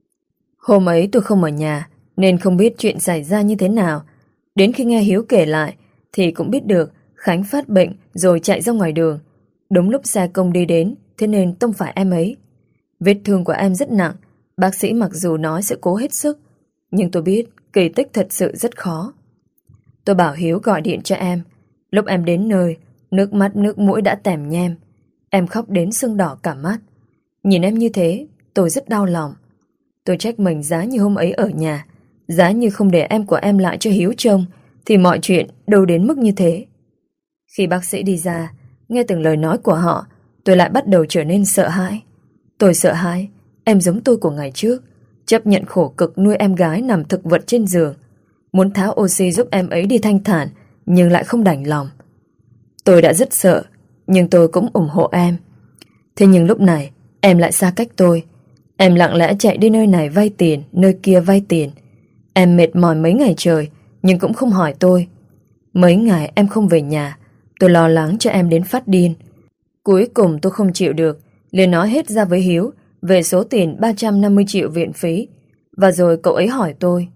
Hôm ấy tôi không ở nhà, nên không biết chuyện xảy ra như thế nào. Đến khi nghe Hiếu kể lại thì cũng biết được Khánh phát bệnh rồi chạy ra ngoài đường. Đúng lúc xe công đi đến, thế nên tông phải em ấy. Vết thương của em rất nặng. Bác sĩ mặc dù nói sẽ cố hết sức, nhưng tôi biết kỳ tích thật sự rất khó. Tôi bảo Hiếu gọi điện cho em. Lúc em đến nơi, nước mắt nước mũi đã tèm nhem. Em khóc đến sưng đỏ cả mắt. Nhìn em như thế, tôi rất đau lòng. Tôi trách mình giá như hôm ấy ở nhà, giá như không để em của em lại cho Hiếu trông, thì mọi chuyện đâu đến mức như thế. Khi bác sĩ đi ra, nghe từng lời nói của họ, tôi lại bắt đầu trở nên sợ hãi. Tôi sợ hãi em giống tôi của ngày trước, chấp nhận khổ cực nuôi em gái nằm thực vật trên giường, muốn tháo oxy giúp em ấy đi thanh thản, nhưng lại không đành lòng. Tôi đã rất sợ, nhưng tôi cũng ủng hộ em. Thế nhưng lúc này em lại xa cách tôi. Em lặng lẽ chạy đi nơi này vay tiền, nơi kia vay tiền. Em mệt mỏi mấy ngày trời, nhưng cũng không hỏi tôi. Mấy ngày em không về nhà, tôi lo lắng cho em đến phát điên. Cuối cùng tôi không chịu được, liền nói hết ra với Hiếu về số tiền ba trăm năm mươi triệu viện phí. Và rồi cậu ấy hỏi tôi,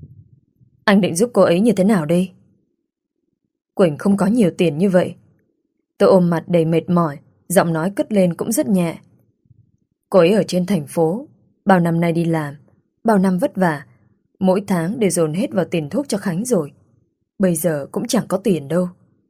anh định giúp cô ấy như thế nào đây? Quỳnh không có nhiều tiền như vậy. Tôi ôm mặt đầy mệt mỏi, giọng nói cất lên cũng rất nhẹ. Cô ấy ở trên thành phố, bao năm nay đi làm, bao năm vất vả, mỗi tháng đều dồn hết vào tiền thuốc cho Khánh rồi. Bây giờ cũng chẳng có tiền đâu.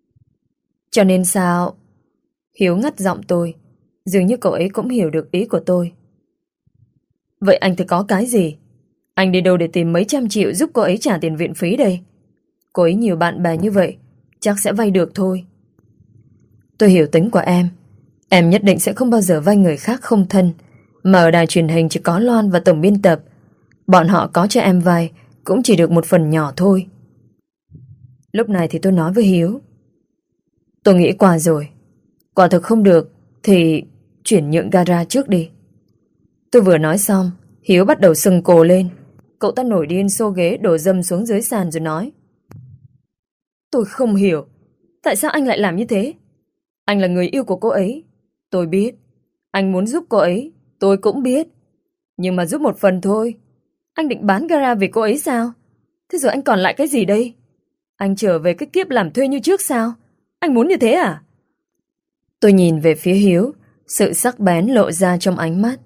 Cho nên sao? Hiếu ngắt giọng tôi, dường như cậu ấy cũng hiểu được ý của tôi. Vậy anh thì có cái gì? Anh đi đâu để tìm mấy trăm triệu giúp cô ấy trả tiền viện phí đây? Cô ấy nhiều bạn bè như vậy, chắc sẽ vay được thôi. Tôi hiểu tính của em. Em nhất định sẽ không bao giờ vay người khác không thân. Mà ở đài truyền hình chỉ có Loan và tổng biên tập. Bọn họ có cho em vay cũng chỉ được một phần nhỏ thôi. Lúc này thì tôi nói với Hiếu, tôi nghĩ qua rồi. Quả thực không được thì chuyển nhượng gara trước đi. Tôi vừa nói xong, Hiếu bắt đầu sưng cổ lên. Cậu ta nổi điên xô ghế đổ dâm xuống dưới sàn rồi nói, tôi không hiểu tại sao anh lại làm như thế. Anh là người yêu của cô ấy, tôi biết. Anh muốn giúp cô ấy, tôi cũng biết. Nhưng mà giúp một phần thôi. Anh định bán gara vì cô ấy sao? Thế rồi anh còn lại cái gì đây? Anh trở về cái kiếp làm thuê như trước sao? Anh muốn như thế à? Tôi nhìn về phía Hiếu, sự sắc bén lộ ra trong ánh mắt.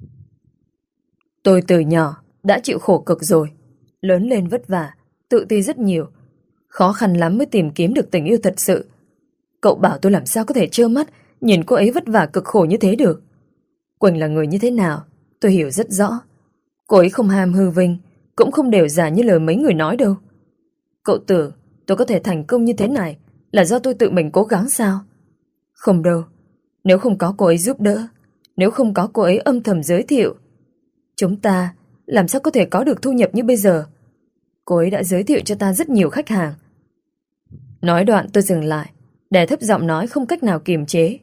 Tôi từ nhỏ đã chịu khổ cực rồi, lớn lên vất vả, tự ti rất nhiều. Khó khăn lắm mới tìm kiếm được tình yêu thật sự. Cậu bảo tôi làm sao có thể trơ mắt nhìn cô ấy vất vả cực khổ như thế được. Quỳnh là người như thế nào tôi hiểu rất rõ. Cô ấy không ham hư vinh, cũng không đều giả như lời mấy người nói đâu. Cậu tưởng tôi có thể thành công như thế này là do tôi tự mình cố gắng sao? Không đâu. Nếu không có cô ấy giúp đỡ, nếu không có cô ấy âm thầm giới thiệu, chúng ta làm sao có thể có được thu nhập như bây giờ? Cô ấy đã giới thiệu cho ta rất nhiều khách hàng. Nói đoạn tôi dừng lại, đè thấp giọng nói không cách nào kiềm chế.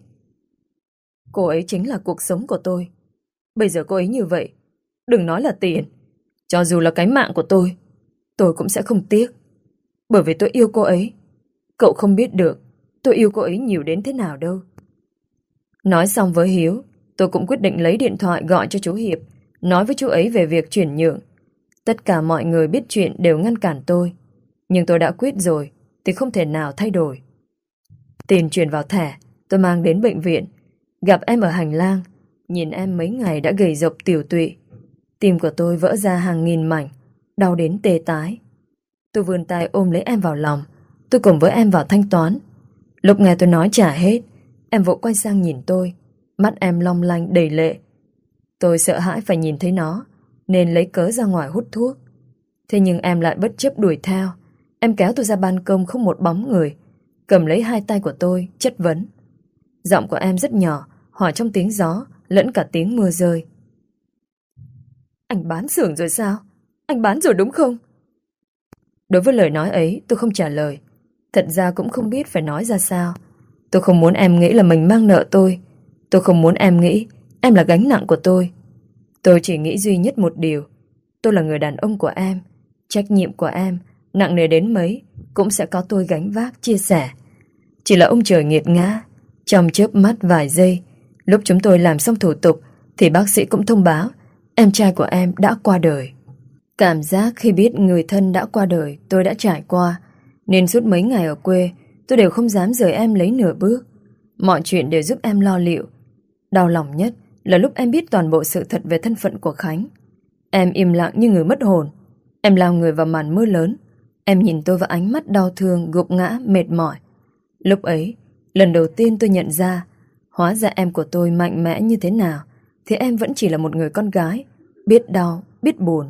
Cô ấy chính là cuộc sống của tôi. Bây giờ cô ấy như vậy, đừng nói là tiền, cho dù là cái mạng của tôi, tôi cũng sẽ không tiếc. Bởi vì tôi yêu cô ấy. Cậu không biết được tôi yêu cô ấy nhiều đến thế nào đâu. Nói xong với Hiếu, tôi cũng quyết định lấy điện thoại gọi cho chú Hiệp, nói với chú ấy về việc chuyển nhượng. Tất cả mọi người biết chuyện đều ngăn cản tôi, nhưng tôi đã quyết rồi thì không thể nào thay đổi. Tiền chuyển vào thẻ, tôi mang đến bệnh viện. Gặp em ở hành lang, nhìn em mấy ngày đã gầy rộc tiểu tụy. Tim của tôi vỡ ra hàng nghìn mảnh, đau đến tê tái. Tôi vươn tay ôm lấy em vào lòng. Tôi cùng với em vào thanh toán. Lúc nghe tôi nói trả hết, em vội quay sang nhìn tôi. Mắt em long lanh đầy lệ. Tôi sợ hãi phải nhìn thấy nó, nên lấy cớ ra ngoài hút thuốc. Thế nhưng em lại bất chấp đuổi theo. Em kéo tôi ra ban công không một bóng người, cầm lấy hai tay của tôi, chất vấn. Giọng của em rất nhỏ, hỏi trong tiếng gió, lẫn cả tiếng mưa rơi. Anh bán xưởng rồi sao? Anh bán rồi đúng không? Đối với lời nói ấy, tôi không trả lời. Thật ra cũng không biết phải nói ra sao. Tôi không muốn em nghĩ là mình mang nợ tôi. Tôi không muốn em nghĩ em là gánh nặng của tôi. Tôi chỉ nghĩ duy nhất một điều. Tôi là người đàn ông của em. Trách nhiệm của em, nặng nề đến mấy, cũng sẽ có tôi gánh vác, chia sẻ. Chỉ là ông trời nghiệt ngã. Trong chớp mắt vài giây, lúc chúng tôi làm xong thủ tục, thì bác sĩ cũng thông báo em trai của em đã qua đời. Cảm giác khi biết người thân đã qua đời tôi đã trải qua, nên suốt mấy ngày ở quê tôi đều không dám rời em lấy nửa bước. Mọi chuyện đều giúp em lo liệu. Đau lòng nhất là lúc em biết toàn bộ sự thật về thân phận của Khánh. Em im lặng như người mất hồn. Em lao người vào màn mưa lớn. Em nhìn tôi với ánh mắt đau thương, gục ngã, mệt mỏi. Lúc ấy, lần đầu tiên tôi nhận ra, hóa ra em của tôi mạnh mẽ như thế nào, thì em vẫn chỉ là một người con gái, biết đau, biết buồn.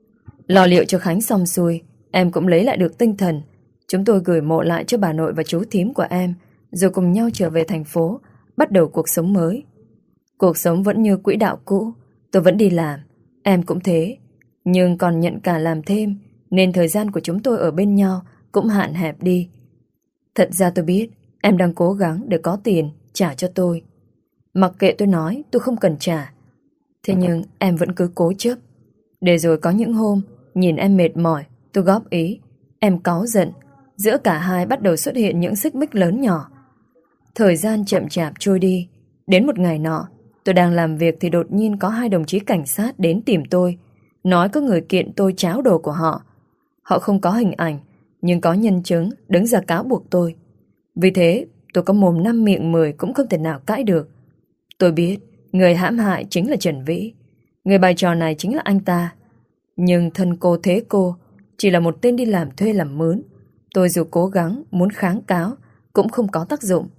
Lo liệu cho Khánh xong xuôi, em cũng lấy lại được tinh thần. Chúng tôi gửi mộ lại cho bà nội và chú thím của em, rồi cùng nhau trở về thành phố, bắt đầu cuộc sống mới. Cuộc sống vẫn như quỹ đạo cũ. Tôi vẫn đi làm, em cũng thế. Nhưng còn nhận cả làm thêm, nên thời gian của chúng tôi ở bên nhau cũng hạn hẹp đi. Thật ra tôi biết em đang cố gắng để có tiền trả cho tôi. Mặc kệ tôi nói tôi không cần trả, thế nhưng em vẫn cứ cố chấp. Để rồi có những hôm nhìn em mệt mỏi, tôi góp ý, em cáu giận. Giữa cả hai bắt đầu xuất hiện những xích mích lớn nhỏ. Thời gian chậm chạp trôi đi. Đến một ngày nọ, tôi đang làm việc thì đột nhiên có hai đồng chí cảnh sát đến tìm tôi, nói có người kiện tôi tráo đồ của họ. Họ không có hình ảnh, nhưng có nhân chứng đứng ra cáo buộc tôi. Vì thế tôi có mồm năm miệng mười cũng không thể nào cãi được. Tôi biết người hãm hại chính là Trần Vĩ. Người bày trò này chính là anh ta. Nhưng thân cô thế cô chỉ là một tên đi làm thuê làm mướn. Tôi dù cố gắng muốn kháng cáo cũng không có tác dụng.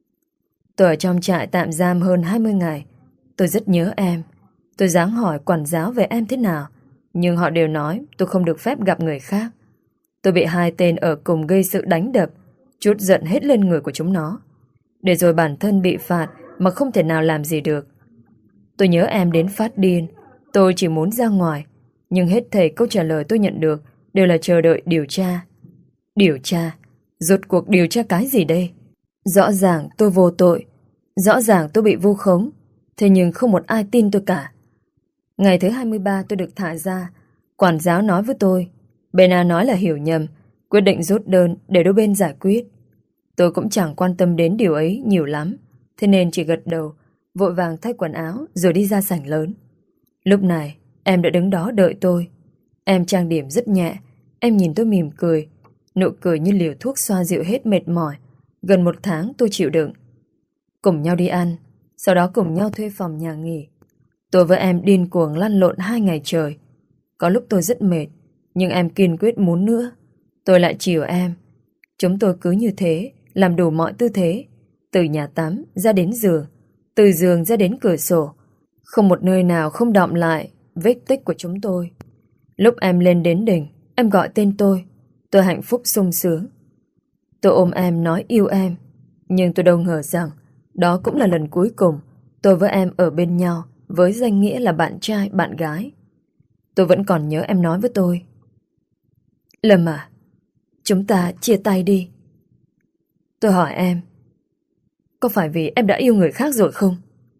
Tôi ở trong trại tạm giam hơn hai mươi ngày. Tôi rất nhớ em. Tôi dáng hỏi quản giáo về em thế nào, Nhưng họ đều nói tôi không được phép gặp người khác. Tôi bị hai tên ở cùng gây sự đánh đập, trút giận hết lên người của chúng nó, để rồi bản thân bị phạt mà không thể nào làm gì được. Tôi nhớ em đến phát điên. Tôi chỉ muốn ra ngoài, nhưng hết thảy câu trả lời tôi nhận được đều là chờ đợi điều tra. Điều tra? Rốt cuộc điều tra cái gì đây? Rõ ràng tôi vô tội, rõ ràng tôi bị vu khống, thế nhưng không một ai tin tôi cả. Ngày thứ hai mươi ba tôi được thả ra. Quản giáo nói với tôi, bên A nói là hiểu nhầm, quyết định rút đơn để đôi bên giải quyết. Tôi cũng chẳng quan tâm đến điều ấy nhiều lắm, thế nên chỉ gật đầu, vội vàng thay quần áo rồi đi ra sảnh lớn. Lúc này em đã đứng đó đợi tôi. Em trang điểm rất nhẹ. Em nhìn tôi mỉm cười, nụ cười như liều thuốc xoa dịu hết mệt mỏi. Gần một tháng tôi chịu đựng. Cùng nhau đi ăn, sau đó cùng nhau thuê phòng nhà nghỉ. Tôi với em điên cuồng lăn lộn hai ngày trời. Có lúc tôi rất mệt, nhưng em kiên quyết muốn nữa. Tôi lại chiều em. Chúng tôi cứ như thế, làm đủ mọi tư thế, từ nhà tắm ra đến giường, từ giường ra đến cửa sổ. Không một nơi nào không đọng lại vết tích của chúng tôi. Lúc em lên đến đỉnh, em gọi tên tôi. Tôi hạnh phúc sung sướng. Tôi ôm em nói yêu em. Nhưng tôi đâu ngờ rằng đó cũng là lần cuối cùng tôi với em ở bên nhau với danh nghĩa là bạn trai, bạn gái. Tôi vẫn còn nhớ em nói với tôi, Lâm à, chúng ta chia tay đi. Tôi hỏi em, có phải vì em đã yêu người khác rồi không?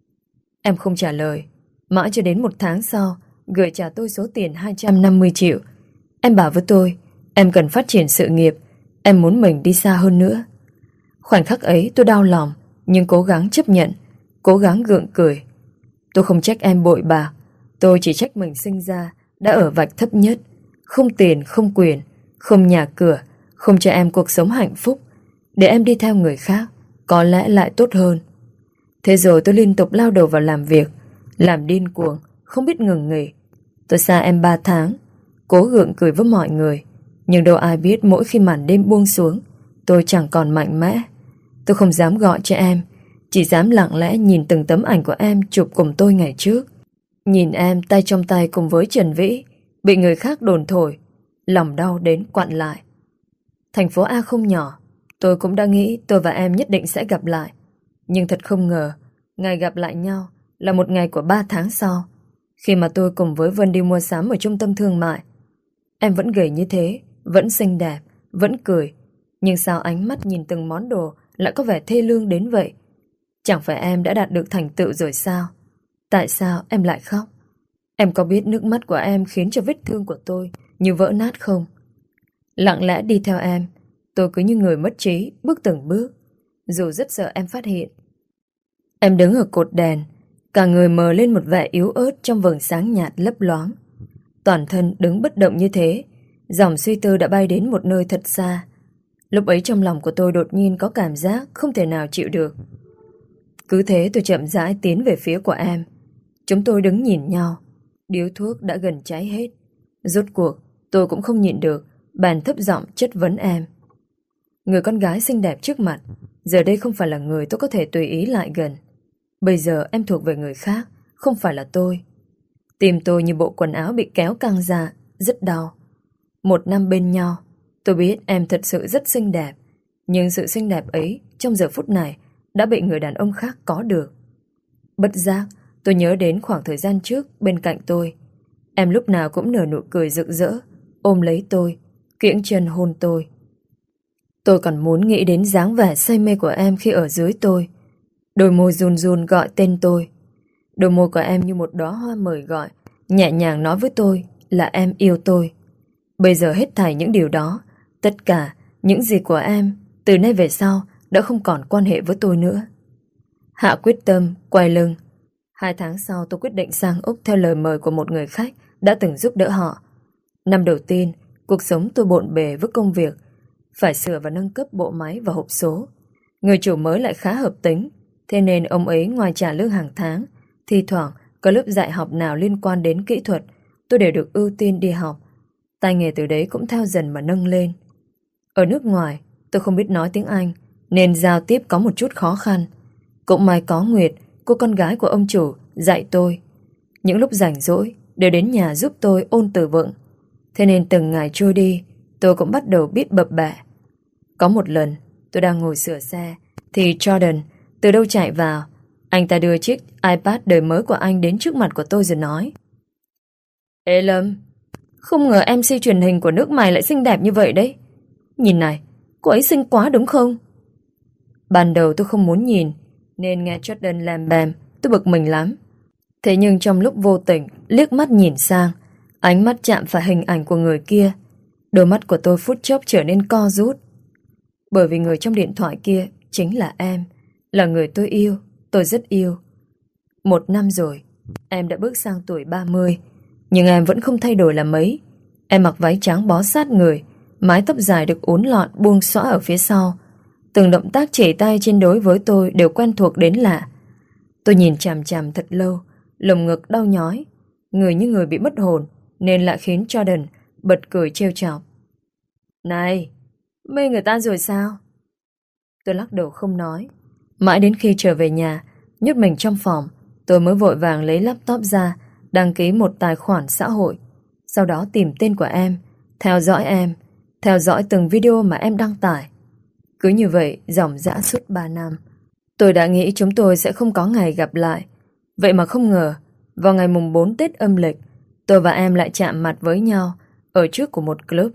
Em không trả lời. Mãi cho đến một tháng sau, gửi trả tôi số tiền hai trăm năm mươi triệu. Em bảo với tôi, em cần phát triển sự nghiệp, em muốn mình đi xa hơn nữa. Khoảnh khắc ấy tôi đau lòng, nhưng cố gắng chấp nhận, cố gắng gượng cười. Tôi không trách em bội bạc, tôi chỉ trách mình sinh ra đã ở vạch thấp nhất. Không tiền, không quyền, không nhà cửa, không cho em cuộc sống hạnh phúc, để em đi theo người khác có lẽ lại tốt hơn. Thế rồi tôi liên tục lao đầu vào làm việc, làm điên cuồng, không biết ngừng nghỉ. Tôi xa em ba tháng, cố gượng cười với mọi người, nhưng đâu ai biết mỗi khi màn đêm buông xuống, tôi chẳng còn mạnh mẽ. Tôi không dám gọi cho em, chỉ dám lặng lẽ nhìn từng tấm ảnh của em chụp cùng tôi ngày trước. Nhìn em tay trong tay cùng với Trần Vĩ bị người khác đồn thổi, lòng đau đến quặn lại. Thành phố A không nhỏ, tôi cũng đã nghĩ tôi và em nhất định sẽ gặp lại. Nhưng thật không ngờ, ngày gặp lại nhau là một ngày của ba tháng sau, khi mà tôi cùng với Vân đi mua sắm ở trung tâm thương mại. Em vẫn gầy như thế, vẫn xinh đẹp, vẫn cười, nhưng sao ánh mắt nhìn từng món đồ lại có vẻ thê lương đến vậy? Chẳng phải em đã đạt được thành tựu rồi sao? Tại sao em lại khóc? Em có biết nước mắt của em khiến cho vết thương của tôi như vỡ nát không? Lặng lẽ đi theo em, tôi cứ như người mất trí, bước từng bước, dù rất sợ em phát hiện. Em đứng ở cột đèn, cả người mờ lên một vẻ yếu ớt trong vầng sáng nhạt lấp loáng. Toàn thân đứng bất động như thế, dòng suy tư đã bay đến một nơi thật xa. Lúc ấy trong lòng của tôi đột nhiên có cảm giác không thể nào chịu được. Cứ thế tôi chậm rãi tiến về phía của em. Chúng tôi đứng nhìn nhau. Điếu thuốc đã gần cháy hết. Rốt cuộc tôi cũng không nhịn được, bèn thấp giọng chất vấn em. Người con gái xinh đẹp trước mặt giờ đây không phải là người tôi có thể tùy ý lại gần. Bây giờ em thuộc về người khác, không phải là tôi. Tim tôi như bộ quần áo bị kéo căng ra, rất đau. Một năm bên nhau, tôi biết em thật sự rất xinh đẹp, nhưng sự xinh đẹp ấy trong giờ phút này đã bị người đàn ông khác có được. Bất giác tôi nhớ đến khoảng thời gian trước bên cạnh tôi. Em lúc nào cũng nở nụ cười rực rỡ, ôm lấy tôi, kiễng chân hôn tôi. Tôi còn muốn nghĩ đến dáng vẻ say mê của em khi ở dưới tôi. Đôi môi run run gọi tên tôi. Đôi môi của em như một đóa hoa mời gọi, nhẹ nhàng nói với tôi là em yêu tôi. Bây giờ hết thảy những điều đó, tất cả những gì của em từ nay về sau đã không còn quan hệ với tôi nữa. Hạ quyết tâm quay lưng. Hai tháng sau tôi quyết định sang Úc theo lời mời của một người khách đã từng giúp đỡ họ. Năm đầu tiên, cuộc sống tôi bộn bề với công việc, phải sửa và nâng cấp bộ máy và hộp số. Người chủ mới lại khá hợp tính, thế nên ông ấy ngoài trả lương hàng tháng, thi thoảng có lớp dạy học nào liên quan đến kỹ thuật, tôi đều được ưu tiên đi học. Tay nghề từ đấy cũng theo dần mà nâng lên. Ở nước ngoài, tôi không biết nói tiếng Anh, nên giao tiếp có một chút khó khăn. Cũng may có Nguyệt, cô con gái của ông chủ, dạy tôi. Những lúc rảnh rỗi, đều đến nhà giúp tôi ôn từ vựng. Thế nên từng ngày trôi đi, tôi cũng bắt đầu biết bập bẹ. Có một lần, tôi đang ngồi sửa xe, thì Jordan từ đâu chạy vào. Anh ta đưa chiếc iPad đời mới của anh đến trước mặt của tôi rồi nói: Ê Lâm, không ngờ em xê truyền hình của nước mày lại xinh đẹp như vậy đấy. Nhìn này, cô ấy xinh quá đúng không? Ban đầu tôi không muốn nhìn, nên nghe Jordan làm bèm, tôi bực mình lắm. Thế nhưng trong lúc vô tình liếc mắt nhìn sang, ánh mắt chạm phải hình ảnh của người kia. Đôi mắt của tôi phút chốc trở nên co rút. Bởi vì người trong điện thoại kia chính là em, là người tôi yêu, tôi rất yêu. Một năm rồi, em đã bước sang tuổi ba mươi, nhưng em vẫn không thay đổi là mấy. Em mặc váy trắng bó sát người, mái tóc dài được uốn lọn buông xõa ở phía sau. Từng động tác chỉ tay trên đối với tôi đều quen thuộc đến lạ. Tôi nhìn chằm chằm thật lâu, lồng ngực đau nhói, người như người bị mất hồn, nên lại khiến Jordan bật cười trêu chọc. Này, mê người ta rồi sao? Tôi lắc đầu không nói. Mãi đến khi trở về nhà, nhốt mình trong phòng, tôi mới vội vàng lấy laptop ra, đăng ký một tài khoản xã hội. Sau đó tìm tên của em, theo dõi em, theo dõi từng video mà em đăng tải. Cứ như vậy, dòng dã suốt ba năm. Tôi đã nghĩ chúng tôi sẽ không có ngày gặp lại. Vậy mà không ngờ, vào ngày mùng bốn Tết âm lịch, tôi và em lại chạm mặt với nhau ở trước của một club.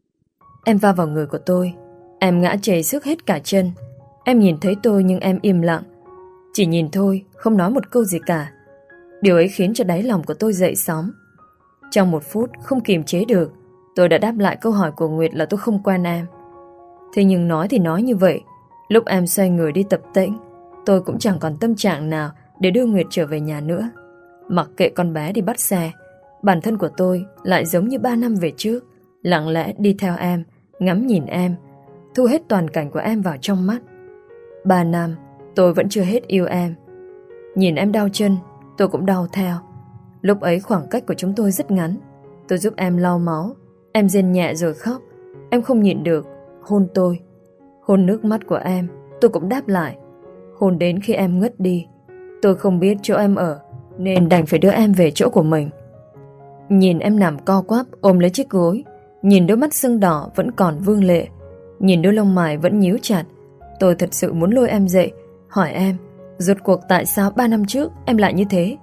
Em va vào người của tôi, em ngã chảy xước hết cả chân. Em nhìn thấy tôi nhưng em im lặng, chỉ nhìn thôi, không nói một câu gì cả. Điều ấy khiến cho đáy lòng của tôi dậy sóng. Trong một phút không kiềm chế được, tôi đã đáp lại câu hỏi của Nguyệt là tôi không quen em. Thế nhưng nói thì nói như vậy, lúc em xoay người đi tập tễnh, tôi cũng chẳng còn tâm trạng nào để đưa Nguyệt trở về nhà nữa. Mặc kệ con bé đi bắt xe, bản thân của tôi lại giống như ba năm về trước, lặng lẽ đi theo em, ngắm nhìn em, thu hết toàn cảnh của em vào trong mắt. Ba năm, tôi vẫn chưa hết yêu em. Nhìn em đau chân, tôi cũng đau theo. Lúc ấy khoảng cách của chúng tôi rất ngắn. Tôi giúp em lau máu, em rên nhẹ rồi khóc. Em không nhịn được, hôn tôi. Hôn nước mắt của em, tôi cũng đáp lại. Hôn đến khi em ngất đi. Tôi không biết chỗ em ở, nên đành phải đưa em về chỗ của mình. Nhìn em nằm co quắp ôm lấy chiếc gối, nhìn đôi mắt sưng đỏ vẫn còn vương lệ, nhìn đôi lông mày vẫn nhíu chặt, tôi thật sự muốn lôi em dậy, hỏi em rốt cuộc tại sao ba năm trước em lại như thế.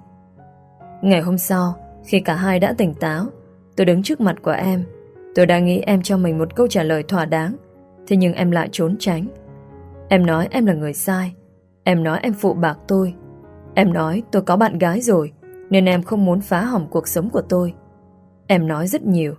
Ngày hôm sau, khi cả hai đã tỉnh táo, tôi đứng trước mặt của em. Tôi đã nghĩ em cho mình một câu trả lời thỏa đáng, thế nhưng em lại trốn tránh. Em nói em là người sai. Em nói em phụ bạc tôi. Em nói tôi có bạn gái rồi, nên em không muốn phá hỏng cuộc sống của tôi. Em nói rất nhiều.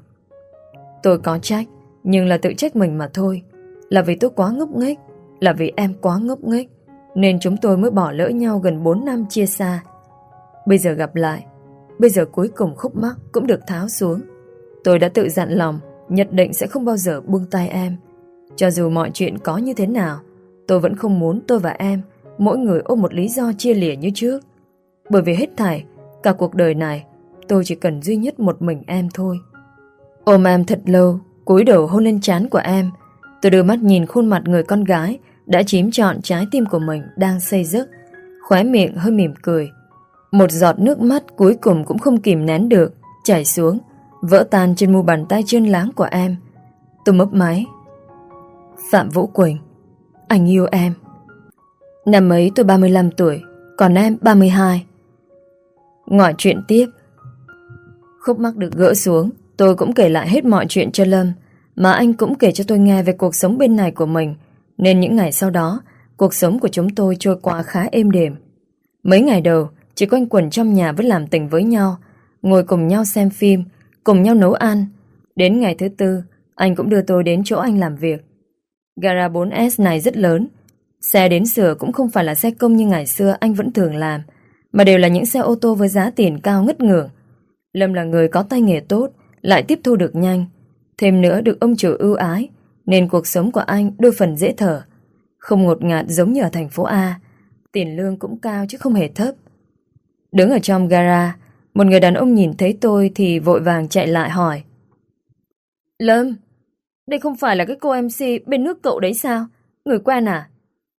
Tôi có trách, nhưng là tự trách mình mà thôi. Là vì tôi quá ngốc nghếch, là vì em quá ngốc nghếch, nên chúng tôi mới bỏ lỡ nhau gần bốn năm chia xa. Bây giờ gặp lại, bây giờ cuối cùng khúc mắc cũng được tháo xuống. Tôi đã tự dặn lòng nhất định sẽ không bao giờ buông tay em. Cho dù mọi chuyện có như thế nào, tôi vẫn không muốn tôi và em mỗi người ôm một lý do chia lìa như trước. Bởi vì hết thảy, cả cuộc đời này, tôi chỉ cần duy nhất một mình em thôi. Ôm em thật lâu, cúi đầu hôn lên trán của em. Tôi đưa mắt nhìn khuôn mặt người con gái đã chiếm trọn trái tim của mình đang xây giấc, khóe miệng hơi mỉm cười. Một giọt nước mắt cuối cùng cũng không kìm nén được, chảy xuống, vỡ tan trên mu bàn tay trơn láng của em. Tôi mấp máy. Phạm Vũ Quỳnh, anh yêu em. Năm ấy tôi ba mươi lăm tuổi, còn em ba mươi hai. Ngoại chuyện tiếp. Khúc mắc được gỡ xuống, tôi cũng kể lại hết mọi chuyện cho Lâm, mà anh cũng kể cho tôi nghe về cuộc sống bên này của mình. Nên những ngày sau đó, cuộc sống của chúng tôi trôi qua khá êm đềm. Mấy ngày đầu chỉ quanh quẩn trong nhà với làm tình với nhau, ngồi cùng nhau xem phim, cùng nhau nấu ăn. Đến ngày thứ tư, anh cũng đưa tôi đến chỗ anh làm việc. Gara bốn S này rất lớn. Xe đến sửa cũng không phải là xe công như ngày xưa anh vẫn thường làm, mà đều là những xe ô tô với giá tiền cao ngất ngưởng. Lâm là người có tay nghề tốt, lại tiếp thu được nhanh. Thêm nữa được ông chủ ưu ái, nên cuộc sống của anh đôi phần dễ thở. Không ngột ngạt giống như ở thành phố A. Tiền lương cũng cao chứ không hề thấp. Đứng ở trong gara, một người đàn ông nhìn thấy tôi thì vội vàng chạy lại hỏi: Lâm, đây không phải là cái cô em xê bên nước cậu đấy sao? Người quen à?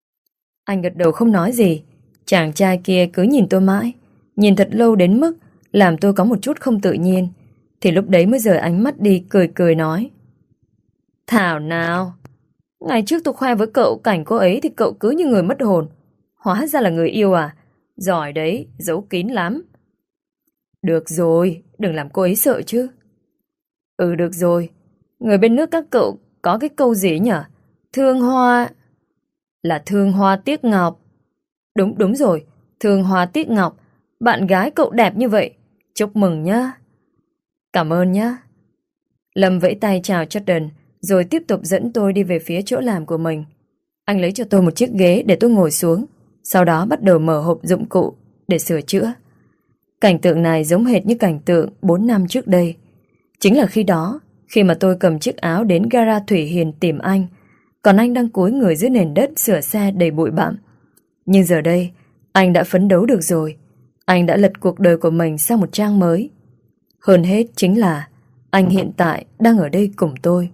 Anh gật đầu không nói gì. Chàng trai kia cứ nhìn tôi mãi, nhìn thật lâu đến mức làm tôi có một chút không tự nhiên. Thì lúc đấy mới rời ánh mắt đi, cười cười nói: Thảo nào, ngày trước tôi khoe với cậu cảnh cô ấy thì cậu cứ như người mất hồn. Hóa ra là người yêu à? Giỏi đấy, giấu kín lắm. Được rồi, đừng làm cô ấy sợ chứ. Ừ được rồi, người bên nước các cậu có cái câu gì nhở? Thương hoa... Là thương hoa tiếc ngọc. Đúng, đúng rồi, thương hoa tiếc ngọc. Bạn gái cậu đẹp như vậy. Chúc mừng nhá. Cảm ơn nhá. Lâm vẫy tay chào Jordan, rồi tiếp tục dẫn tôi đi về phía chỗ làm của mình. Anh lấy cho tôi một chiếc ghế để tôi ngồi xuống, sau đó bắt đầu mở hộp dụng cụ để sửa chữa. Cảnh tượng này giống hệt như cảnh tượng bốn năm trước đây. Chính là khi đó, khi mà tôi cầm chiếc áo đến gara Thủy Hiền tìm anh, còn anh đang cúi người dưới nền đất sửa xe đầy bụi bặm. Nhưng giờ đây, anh đã phấn đấu được rồi. Anh đã lật cuộc đời của mình sang một trang mới. Hơn hết chính là anh hiện tại đang ở đây cùng tôi.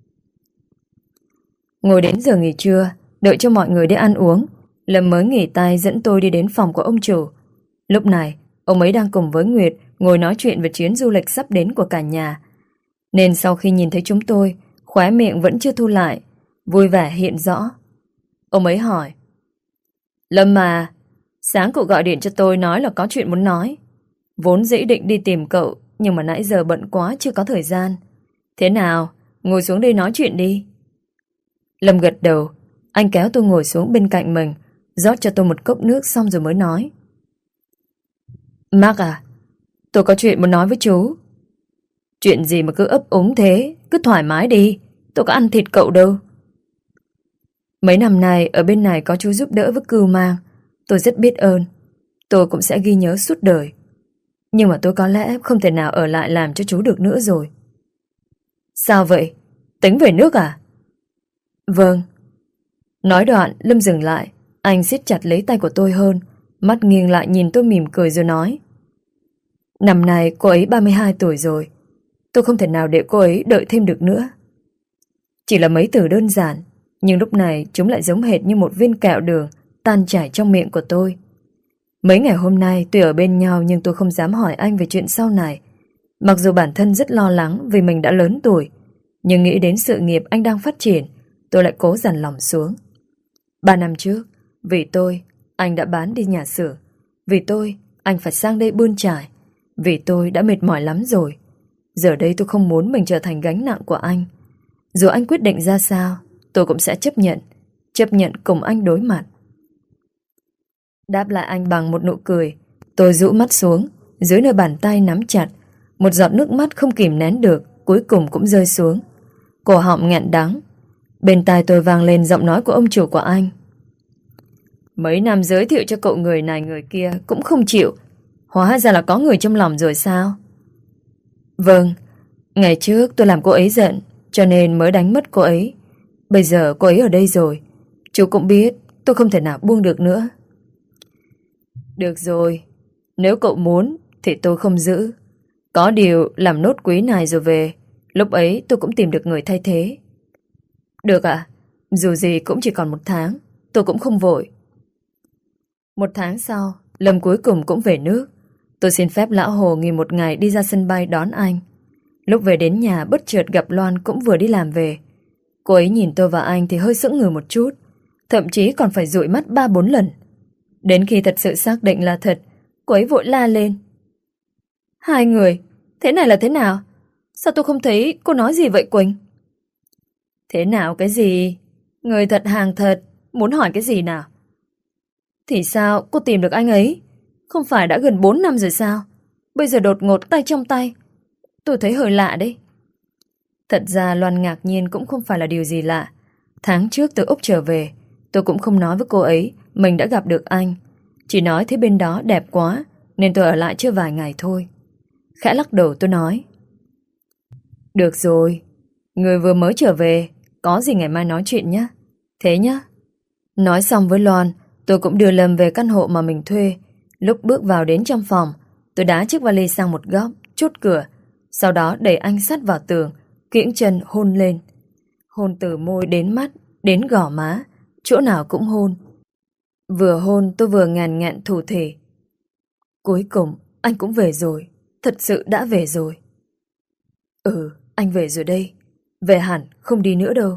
Ngồi đến giờ nghỉ trưa, đợi cho mọi người đi ăn uống, Lâm mới nghỉ tay dẫn tôi đi đến phòng của ông chủ. Lúc này, ông ấy đang cùng với Nguyệt ngồi nói chuyện về chuyến du lịch sắp đến của cả nhà. Nên sau khi nhìn thấy chúng tôi, khóe miệng vẫn chưa thu lại, vui vẻ hiện rõ. Ông ấy hỏi: Lâm à, sáng cậu gọi điện cho tôi nói là có chuyện muốn nói. Vốn dĩ định đi tìm cậu, nhưng mà nãy giờ bận quá chưa có thời gian. Thế nào, ngồi xuống đây nói chuyện đi. Lâm gật đầu. Anh kéo tôi ngồi xuống bên cạnh mình, rót cho tôi một cốc nước xong rồi mới nói: Mark à, tôi có chuyện muốn nói với chú. Chuyện gì mà cứ ấp úng thế, cứ thoải mái đi, tôi có ăn thịt cậu đâu. Mấy năm nay ở bên này có chú giúp đỡ với cưu mang, tôi rất biết ơn. Tôi cũng sẽ ghi nhớ suốt đời. Nhưng mà tôi có lẽ không thể nào ở lại làm cho chú được nữa rồi. Sao vậy? Tính về nước à? Vâng. Nói đoạn Lâm dừng lại. Anh siết chặt lấy tay của tôi hơn, mắt nghiêng lại nhìn tôi mỉm cười rồi nói: Năm nay cô ấy ba mươi hai tuổi rồi. Tôi không thể nào để cô ấy đợi thêm được nữa. Chỉ là mấy từ đơn giản, nhưng lúc này chúng lại giống hệt như một viên kẹo đường tan chảy trong miệng của tôi. Mấy ngày hôm nay tuy ở bên nhau nhưng tôi không dám hỏi anh về chuyện sau này. Mặc dù bản thân rất lo lắng vì mình đã lớn tuổi, nhưng nghĩ đến sự nghiệp anh đang phát triển, tôi lại cố dằn lòng xuống. Ba năm trước, vì tôi, anh đã bán đi nhà xưởng. Vì tôi, anh phải sang đây bươn trải. Vì tôi đã mệt mỏi lắm rồi. Giờ đây tôi không muốn mình trở thành gánh nặng của anh. Dù anh quyết định ra sao, tôi cũng sẽ chấp nhận. Chấp nhận cùng anh đối mặt. Đáp lại anh bằng một nụ cười. Tôi rũ mắt xuống, dưới nơi bàn tay nắm chặt, một giọt nước mắt không kìm nén được cuối cùng cũng rơi xuống. Cổ họng nghẹn đắng. Bên tai tôi vang lên giọng nói của ông chủ của anh: Mấy năm giới thiệu cho cậu người này người kia cũng không chịu. Hóa ra là có người trong lòng rồi sao? Vâng, ngày trước tôi làm cô ấy giận, cho nên mới đánh mất cô ấy. Bây giờ cô ấy ở đây rồi, chú cũng biết tôi không thể nào buông được nữa. Được rồi, nếu cậu muốn thì tôi không giữ. Có điều làm nốt quý này rồi về, lúc ấy tôi cũng tìm được người thay thế. Được ạ, dù gì cũng chỉ còn một tháng, tôi cũng không vội. Một tháng sau, Lâm cuối cùng cũng về nước. Tôi xin phép lão Hồ nghỉ một ngày đi ra sân bay đón anh. Lúc về đến nhà bất chợt gặp Loan cũng vừa đi làm về. Cô ấy nhìn tôi và anh thì hơi sững người một chút, thậm chí còn phải dụi mắt ba bốn lần. Đến khi thật sự xác định là thật, cô ấy vội la lên: Hai người, thế này là thế nào? Sao tôi không thấy cô nói gì vậy Quỳnh? Thế nào cái gì? Người thật hàng thật, muốn hỏi cái gì nào? Thì sao cô tìm được anh ấy? Không phải đã gần bốn năm rồi sao? Bây giờ đột ngột tay trong tay. Tôi thấy hơi lạ đấy. Thật ra Loan ngạc nhiên cũng không phải là điều gì lạ. Tháng trước từ Úc trở về, tôi cũng không nói với cô ấy mình đã gặp được anh. Chỉ nói thấy bên đó đẹp quá, nên tôi ở lại chưa vài ngày thôi. Khẽ lắc đầu tôi nói: Được rồi, người vừa mới trở về, có gì ngày mai nói chuyện nhé. Thế nhá. Nói xong với Loan, tôi cũng đưa Lâm về căn hộ mà mình thuê. Lúc bước vào đến trong phòng, tôi đá chiếc vali sang một góc, chốt cửa. Sau đó đẩy anh sát vào tường, kiễng chân hôn lên. Hôn từ môi đến mắt, đến gò má, chỗ nào cũng hôn. Vừa hôn tôi vừa ngàn ngạn thủ thỉ: Cuối cùng anh cũng về rồi. thật sự đã về rồi. Ừ, anh về rồi đây. Về hẳn, không đi nữa đâu.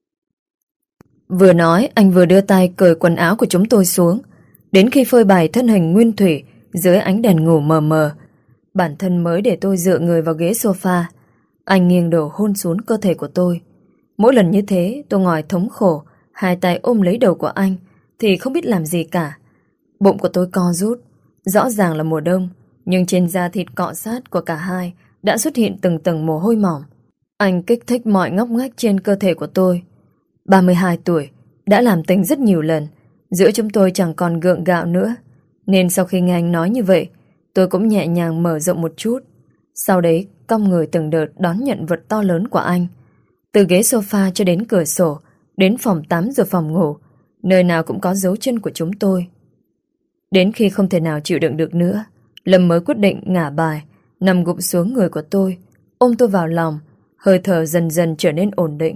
Vừa nói, anh vừa đưa tay cởi quần áo của chúng tôi xuống. Đến khi phơi bày thân hình nguyên thủy dưới ánh đèn ngủ mờ mờ, bản thân mới để tôi dựa người vào ghế sofa. Anh nghiêng đầu hôn xuống cơ thể của tôi. Mỗi lần như thế, tôi ngồi thống khổ, hai tay ôm lấy đầu của anh, thì không biết làm gì cả. Bụng của tôi co rút. Rõ ràng là mùa đông, nhưng trên da thịt cọ sát của cả hai đã xuất hiện từng tầng mồ hôi mỏng. Anh kích thích mọi ngóc ngách trên cơ thể của tôi. ba mươi hai tuổi, đã làm tình rất nhiều lần. Giữa chúng tôi chẳng còn gượng gạo nữa. Nên sau khi nghe anh nói như vậy, tôi cũng nhẹ nhàng mở rộng một chút. Sau đấy, cong người từng đợt đón nhận vật to lớn của anh. Từ ghế sofa cho đến cửa sổ, đến phòng tắm rồi phòng ngủ, nơi nào cũng có dấu chân của chúng tôi. Đến khi không thể nào chịu đựng được nữa, Lâm mới quyết định ngả bài, nằm gục xuống người của tôi, ôm tôi vào lòng, hơi thở dần dần trở nên ổn định.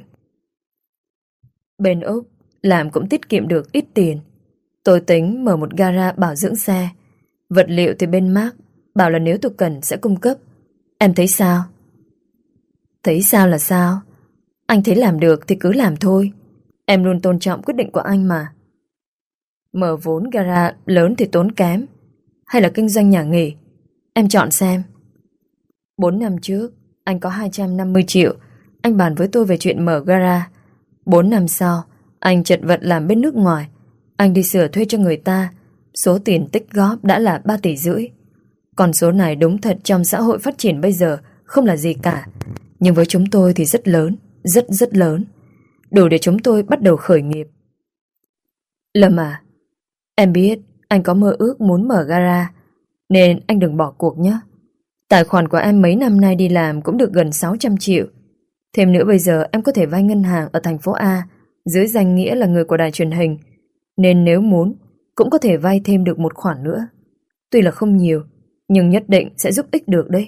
Bên Úc, làm cũng tiết kiệm được ít tiền. Tôi tính mở một gara bảo dưỡng xe. Vật liệu thì bên Mark bảo là nếu tôi cần sẽ cung cấp. Em thấy sao? Thấy sao là sao? Anh thấy làm được thì cứ làm thôi. Em luôn tôn trọng quyết định của anh mà. Mở vốn gara lớn thì tốn kém, hay là kinh doanh nhà nghỉ? Em chọn xem. Bốn năm trước, anh có hai trăm năm mươi triệu. Anh bàn với tôi về chuyện mở gara. Bốn năm sau, anh chật vật làm bên nước ngoài. Anh đi sửa thuê cho người ta. Số tiền tích góp đã là ba tỷ rưỡi. Còn số này đúng thật trong xã hội phát triển bây giờ không là gì cả. Nhưng với chúng tôi thì rất lớn, rất rất lớn. Đủ để chúng tôi bắt đầu khởi nghiệp. Lâm à, em biết anh có mơ ước muốn mở gara, nên anh đừng bỏ cuộc nhé. Tài khoản của em mấy năm nay đi làm cũng được gần sáu trăm triệu. Thêm nữa bây giờ em có thể vay ngân hàng ở thành phố A dưới danh nghĩa là người của đài truyền hình. Nên nếu muốn cũng có thể vay thêm được một khoản nữa. Tuy là không nhiều, nhưng nhất định sẽ giúp ích được đấy.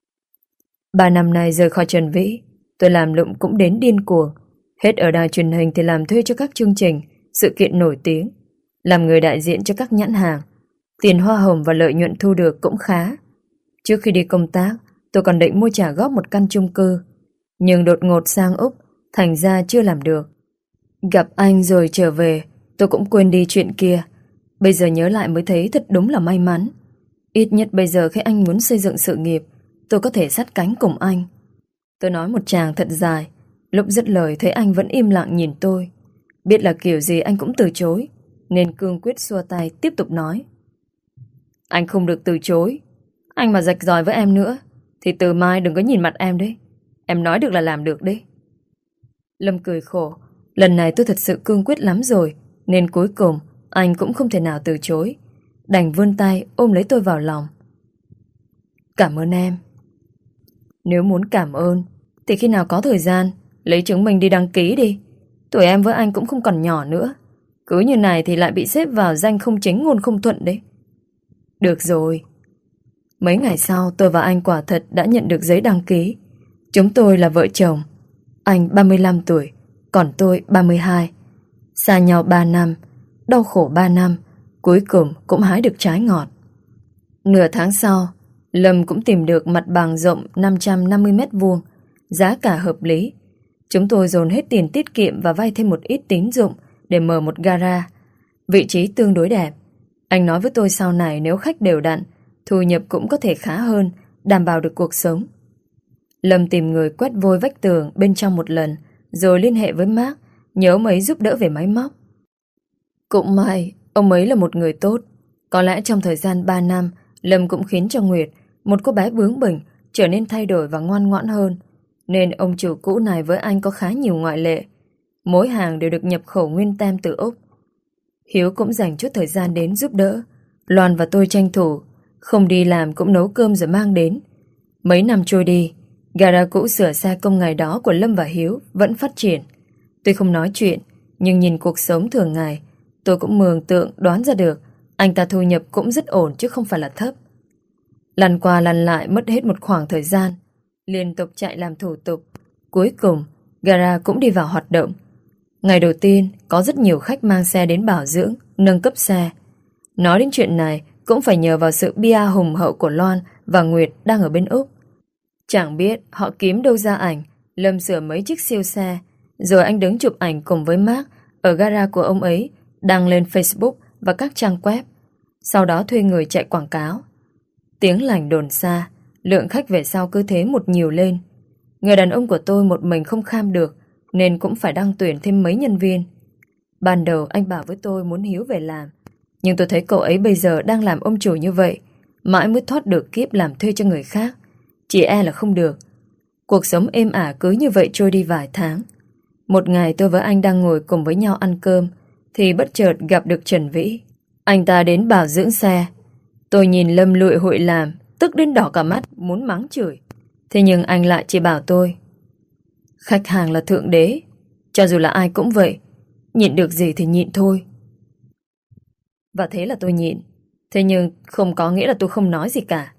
Ba năm nay rời khỏi Trần Vĩ, tôi làm lụng cũng đến điên cuồng. Hết ở đài truyền hình thì làm thuê cho các chương trình, sự kiện nổi tiếng, làm người đại diện cho các nhãn hàng. Tiền hoa hồng và lợi nhuận thu được cũng khá. Trước khi đi công tác, tôi còn định mua trả góp một căn chung cư, nhưng đột ngột sang Úc, thành ra chưa làm được. Gặp anh rồi trở về, tôi cũng quên đi chuyện kia. Bây giờ nhớ lại mới thấy thật đúng là may mắn. Ít nhất bây giờ khi anh muốn xây dựng sự nghiệp, tôi có thể sát cánh cùng anh. Tôi nói một tràng thật dài. Lúc dứt lời thấy anh vẫn im lặng nhìn tôi. Biết là kiểu gì anh cũng từ chối, nên cương quyết xua tay tiếp tục nói. Anh không được từ chối. Anh mà rạch ròi với em nữa thì từ mai đừng có nhìn mặt em đấy. Em nói được là làm được đấy. Lâm cười khổ. Lần này tôi thật sự cương quyết lắm rồi, nên cuối cùng anh cũng không thể nào từ chối. Đành vươn tay ôm lấy tôi vào lòng. Cảm ơn em. Nếu muốn cảm ơn thì khi nào có thời gian lấy chứng minh đi đăng ký đi. Tuổi em với anh cũng không còn nhỏ nữa. Cứ như này thì lại bị xếp vào danh không chính ngôn không thuận đấy. Được rồi. Mấy ngày sau tôi và anh quả thật đã nhận được giấy đăng ký. Chúng tôi là vợ chồng. Anh ba mươi lăm tuổi, còn tôi ba mươi hai. Xa nhau ba năm, đau khổ ba năm, cuối cùng cũng hái được trái ngọt. Nửa tháng sau, Lâm cũng tìm được mặt bằng rộng năm trăm năm mươi mét vuông, giá cả hợp lý. Chúng tôi dồn hết tiền tiết kiệm và vay thêm một ít tín dụng để mở một gara. Vị trí tương đối đẹp. Anh nói với tôi sau này nếu khách đều đặn, thu nhập cũng có thể khá hơn, đảm bảo được cuộc sống. Lâm tìm người quét vôi vách tường bên trong một lần, rồi liên hệ với Mark, nhớ ông ấy giúp đỡ về máy móc. Cũng may, ông ấy là một người tốt. Có lẽ trong thời gian ba năm, Lâm cũng khiến cho Nguyệt, một cô bé bướng bỉnh, trở nên thay đổi và ngoan ngoãn hơn. Nên ông chủ cũ này với anh có khá nhiều ngoại lệ. Mỗi hàng đều được nhập khẩu nguyên tem từ Úc. Hiếu cũng dành chút thời gian đến giúp đỡ. Loan và tôi tranh thủ, không đi làm cũng nấu cơm rồi mang đến. Mấy năm trôi đi, gara cũ sửa xe công ngày đó của Lâm và Hiếu vẫn phát triển. Tuy không nói chuyện, nhưng nhìn cuộc sống thường ngày, tôi cũng mường tượng đoán ra được anh ta thu nhập cũng rất ổn chứ không phải là thấp. Lăn qua lăn lại mất hết một khoảng thời gian, liên tục chạy làm thủ tục. Cuối cùng, gara cũng đi vào hoạt động. Ngày đầu tiên, có rất nhiều khách mang xe đến bảo dưỡng, nâng cấp xe. Nói đến chuyện này, cũng phải nhờ vào sự bia hùng hậu của Loan và Nguyệt đang ở bên Úc. Chẳng biết họ kiếm đâu ra ảnh Lâm sửa mấy chiếc siêu xe, rồi anh đứng chụp ảnh cùng với Mark ở gara của ông ấy, đăng lên Facebook và các trang web, sau đó thuê người chạy quảng cáo. Tiếng lành đồn xa, lượng khách về sau cứ thế một nhiều lên. Người đàn ông của tôi một mình không kham được, nên cũng phải đăng tuyển thêm mấy nhân viên. Ban đầu anh bảo với tôi muốn Hiếu về làm, nhưng tôi thấy cậu ấy bây giờ đang làm ông chủ như vậy, mãi mới thoát được kiếp làm thuê cho người khác. Chỉ e là không được. Cuộc sống êm ả cứ như vậy trôi đi vài tháng. Một ngày tôi với anh đang ngồi cùng với nhau ăn cơm, thì bất chợt gặp được Trần Vĩ. Anh ta đến bảo dưỡng xe. Tôi nhìn Lâm lụi hụi làm, tức đến đỏ cả mắt, muốn mắng chửi. Thế nhưng anh lại chỉ bảo tôi: khách hàng là thượng đế, cho dù là ai cũng vậy, nhịn được gì thì nhịn thôi. Và thế là tôi nhịn. Thế nhưng không có nghĩa là tôi không nói gì cả.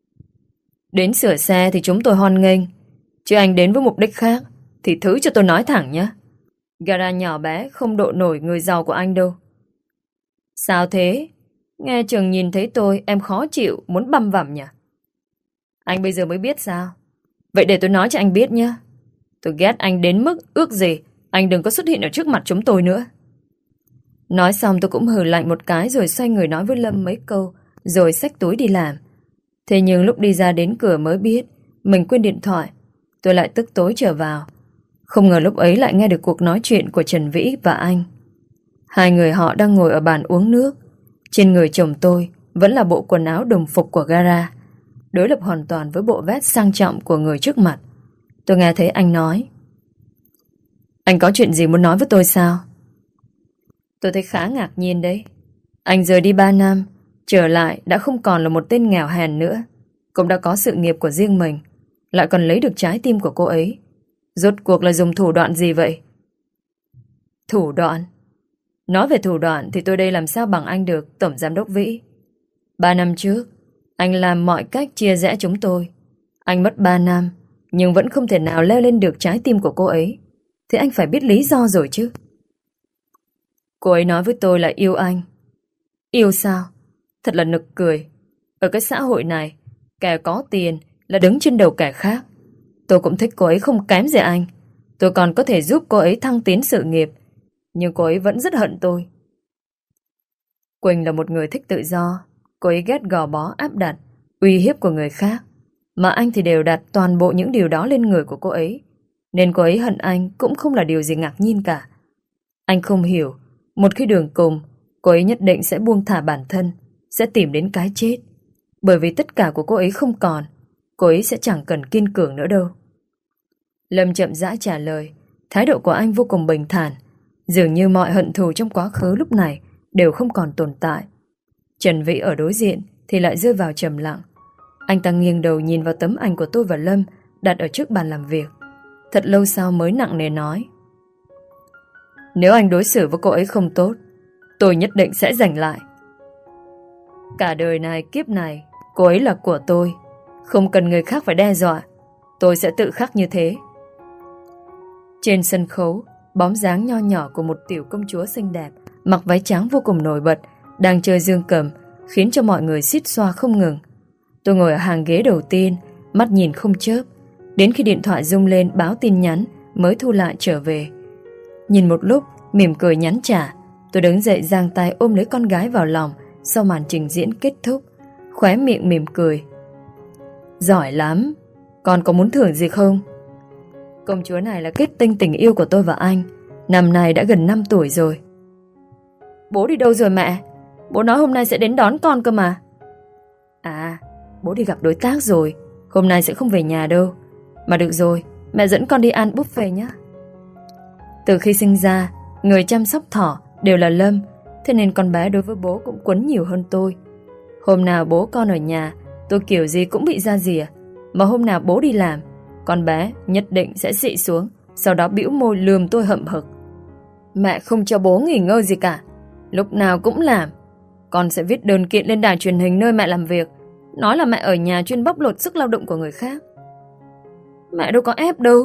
Đến sửa xe thì chúng tôi hoan nghênh, chứ anh đến với mục đích khác thì thứ cho tôi nói thẳng nhé. Gara nhỏ bé không độ nổi người giàu của anh đâu. Sao thế? Nghe chừng nhìn thấy tôi em khó chịu, muốn băm vằm nhỉ? Anh bây giờ mới biết sao? Vậy để tôi nói cho anh biết nhé. Tôi ghét anh đến mức ước gì anh đừng có xuất hiện ở trước mặt chúng tôi nữa. Nói xong tôi cũng hừ lạnh một cái, rồi xoay người nói với Lâm mấy câu, rồi xách túi đi làm. Thế nhưng lúc đi ra đến cửa mới biết mình quên điện thoại. Tôi lại tức tối trở vào. Không ngờ lúc ấy lại nghe được cuộc nói chuyện của Trần Vĩ và anh. Hai người họ đang ngồi ở bàn uống nước. Trên người chồng tôi vẫn là bộ quần áo đồng phục của gara, đối lập hoàn toàn với bộ vest sang trọng của người trước mặt. Tôi nghe thấy anh nói: anh có chuyện gì muốn nói với tôi sao? Tôi thấy khá ngạc nhiên đấy. Anh rời đi ba năm, trở lại đã không còn là một tên nghèo hèn nữa, cũng đã có sự nghiệp của riêng mình, lại còn lấy được trái tim của cô ấy. Rốt cuộc là dùng thủ đoạn gì vậy? Thủ đoạn? Nói về thủ đoạn thì tôi đây làm sao bằng anh được, Tổng Giám đốc Vĩ. Ba năm trước, anh làm mọi cách chia rẽ chúng tôi. Anh mất ba năm, nhưng vẫn không thể nào leo lên được trái tim của cô ấy. Thế anh phải biết lý do rồi chứ. Cô ấy nói với tôi là yêu anh. Yêu sao? Thật là nực cười. Ở cái xã hội này, kẻ có tiền là đứng trên đầu kẻ khác. Tôi cũng thích cô ấy không kém gì anh. Tôi còn có thể giúp cô ấy thăng tiến sự nghiệp, nhưng cô ấy vẫn rất hận tôi. Quỳnh là một người thích tự do. Cô ấy ghét gò bó áp đặt, uy hiếp của người khác. Mà anh thì đều đặt toàn bộ những điều đó lên người của cô ấy. Nên cô ấy hận anh cũng không là điều gì ngạc nhiên cả. Anh không hiểu, một khi đường cùng, cô ấy nhất định sẽ buông thả bản thân, sẽ tìm đến cái chết. Bởi vì tất cả của cô ấy không còn, cô ấy sẽ chẳng cần kiên cường nữa đâu. Lâm chậm rãi trả lời. Thái độ của anh vô cùng bình thản, dường như mọi hận thù trong quá khứ lúc này đều không còn tồn tại. Trần Vĩ ở đối diện thì lại rơi vào trầm lặng. Anh ta nghiêng đầu nhìn vào tấm ảnh của tôi và Lâm đặt ở trước bàn làm việc. Thật lâu sau mới nặng nề nói: nếu anh đối xử với cô ấy không tốt, tôi nhất định sẽ giành lại. Cả đời này kiếp này, cô ấy là của tôi, không cần người khác phải đe dọa. Tôi sẽ tự khắc như thế. Trên sân khấu, bóng dáng nho nhỏ của một tiểu công chúa xinh đẹp, mặc váy trắng vô cùng nổi bật, đang chơi dương cầm, khiến cho mọi người xít xoa không ngừng. Tôi ngồi ở hàng ghế đầu tiên, mắt nhìn không chớp, đến khi điện thoại rung lên báo tin nhắn mới thu lại trở về. Nhìn một lúc, mỉm cười nhắn trả. Tôi đứng dậy giang tay ôm lấy con gái vào lòng. Sau màn trình diễn kết thúc, khóe miệng mỉm cười. Giỏi lắm. Con có muốn thưởng gì không? Công chúa này là kết tinh tình yêu của tôi và anh. Năm nay đã gần năm tuổi rồi. Bố đi đâu rồi mẹ? Bố nói hôm nay sẽ đến đón con cơ mà. À, bố đi gặp đối tác rồi, hôm nay sẽ không về nhà đâu. Mà được rồi, mẹ dẫn con đi ăn buffet nhé. Từ khi sinh ra, người chăm sóc thỏ đều là Lâm, thế nên con bé đối với bố cũng quấn nhiều hơn tôi. Hôm nào bố con ở nhà, tôi kiểu gì cũng bị ra rìa. Mà hôm nào bố đi làm, con bé nhất định sẽ xị xuống, sau đó bĩu môi lườm tôi hậm hực. Mẹ không cho bố nghỉ ngơi gì cả, lúc nào cũng làm. Con sẽ viết đơn kiện lên đài truyền hình nơi mẹ làm việc, nói là mẹ ở nhà chuyên bóc lột sức lao động của người khác. Mẹ đâu có ép đâu.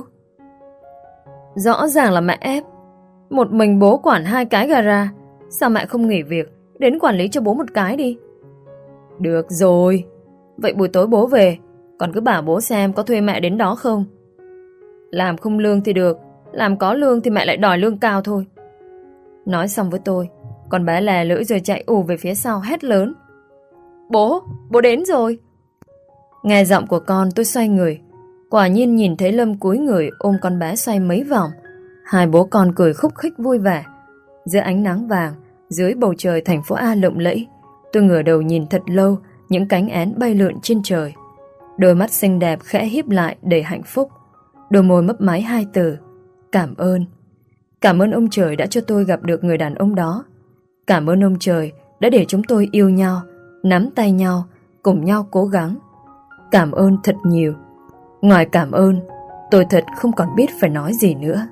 Rõ ràng là mẹ ép. Một mình bố quản hai cái gara, sao mẹ không nghỉ việc đến quản lý cho bố một cái đi? Được rồi, Vậy buổi tối bố về, con cứ bảo bố xem có thuê mẹ đến đó không. Làm không lương thì được, làm có lương thì mẹ lại đòi lương cao thôi. Nói xong với tôi, con bé lè lưỡi rồi chạy ù về phía sau hét lớn: Bố, bố đến rồi. Nghe giọng của con tôi xoay người, quả nhiên nhìn thấy Lâm cúi người ôm con bé xoay mấy vòng. Hai bố con cười khúc khích vui vẻ. Giữa ánh nắng vàng, dưới bầu trời thành phố A lộng lẫy, tôi ngửa đầu nhìn thật lâu những cánh én bay lượn trên trời. Đôi mắt xinh đẹp khẽ híp lại đầy hạnh phúc, đôi môi mấp máy hai từ: cảm ơn. Cảm ơn ông trời đã cho tôi gặp được người đàn ông đó. Cảm ơn ông trời đã để chúng tôi yêu nhau, nắm tay nhau, cùng nhau cố gắng. Cảm ơn thật nhiều. Ngoài cảm ơn, tôi thật không còn biết phải nói gì nữa.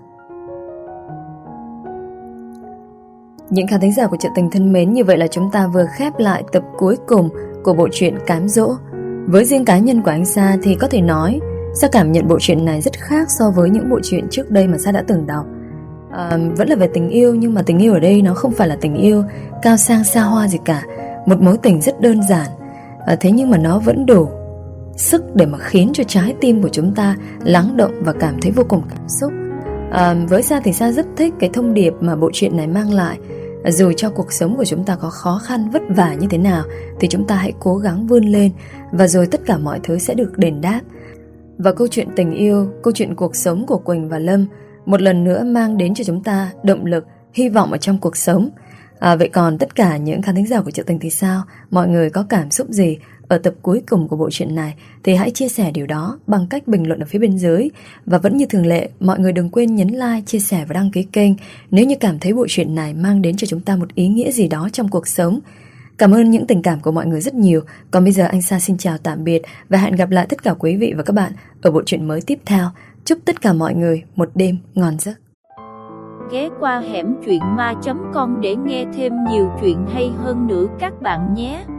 Những khán thính giả của Chợ Tình thân mến, như vậy là chúng ta vừa khép lại tập cuối cùng của bộ truyện Cám Dỗ. Với riêng cá nhân của anh Sa thì có thể nói Sa cảm nhận bộ truyện này rất khác so với những bộ truyện trước đây mà Sa đã từng đọc. à, Vẫn là về tình yêu, nhưng mà tình yêu ở đây nó không phải là tình yêu cao sang xa hoa gì cả. Một mối tình rất đơn giản, à, thế nhưng mà nó vẫn đủ sức để mà khiến cho trái tim của chúng ta lắng động và cảm thấy vô cùng cảm xúc. à, Với Sa thì Sa rất thích cái thông điệp mà bộ truyện này mang lại. à, Dù cho cuộc sống của chúng ta có khó khăn vất vả như thế nào thì chúng ta hãy cố gắng vươn lên, và rồi tất cả mọi thứ sẽ được đền đáp. Và câu chuyện tình yêu, câu chuyện cuộc sống của Quỳnh và Lâm một lần nữa mang đến cho chúng ta động lực, hy vọng ở trong cuộc sống. à, Vậy còn tất cả những khán thính giả của Chợ Tình thì sao? Mọi người có cảm xúc gì ở tập cuối cùng của bộ truyện này thì hãy chia sẻ điều đó bằng cách bình luận ở phía bên dưới. Và vẫn như thường lệ, mọi người đừng quên nhấn like, chia sẻ và đăng ký kênh nếu như cảm thấy bộ truyện này mang đến cho chúng ta một ý nghĩa gì đó trong cuộc sống. Cảm ơn những tình cảm của mọi người rất nhiều. Còn bây giờ anh Sa xin chào tạm biệt và hẹn gặp lại tất cả quý vị và các bạn ở bộ truyện mới tiếp theo. Chúc tất cả mọi người một đêm ngon giấc. Ghé qua hẻm truyện ma chấm com để nghe thêm nhiều chuyện hay hơn nữa các bạn nhé.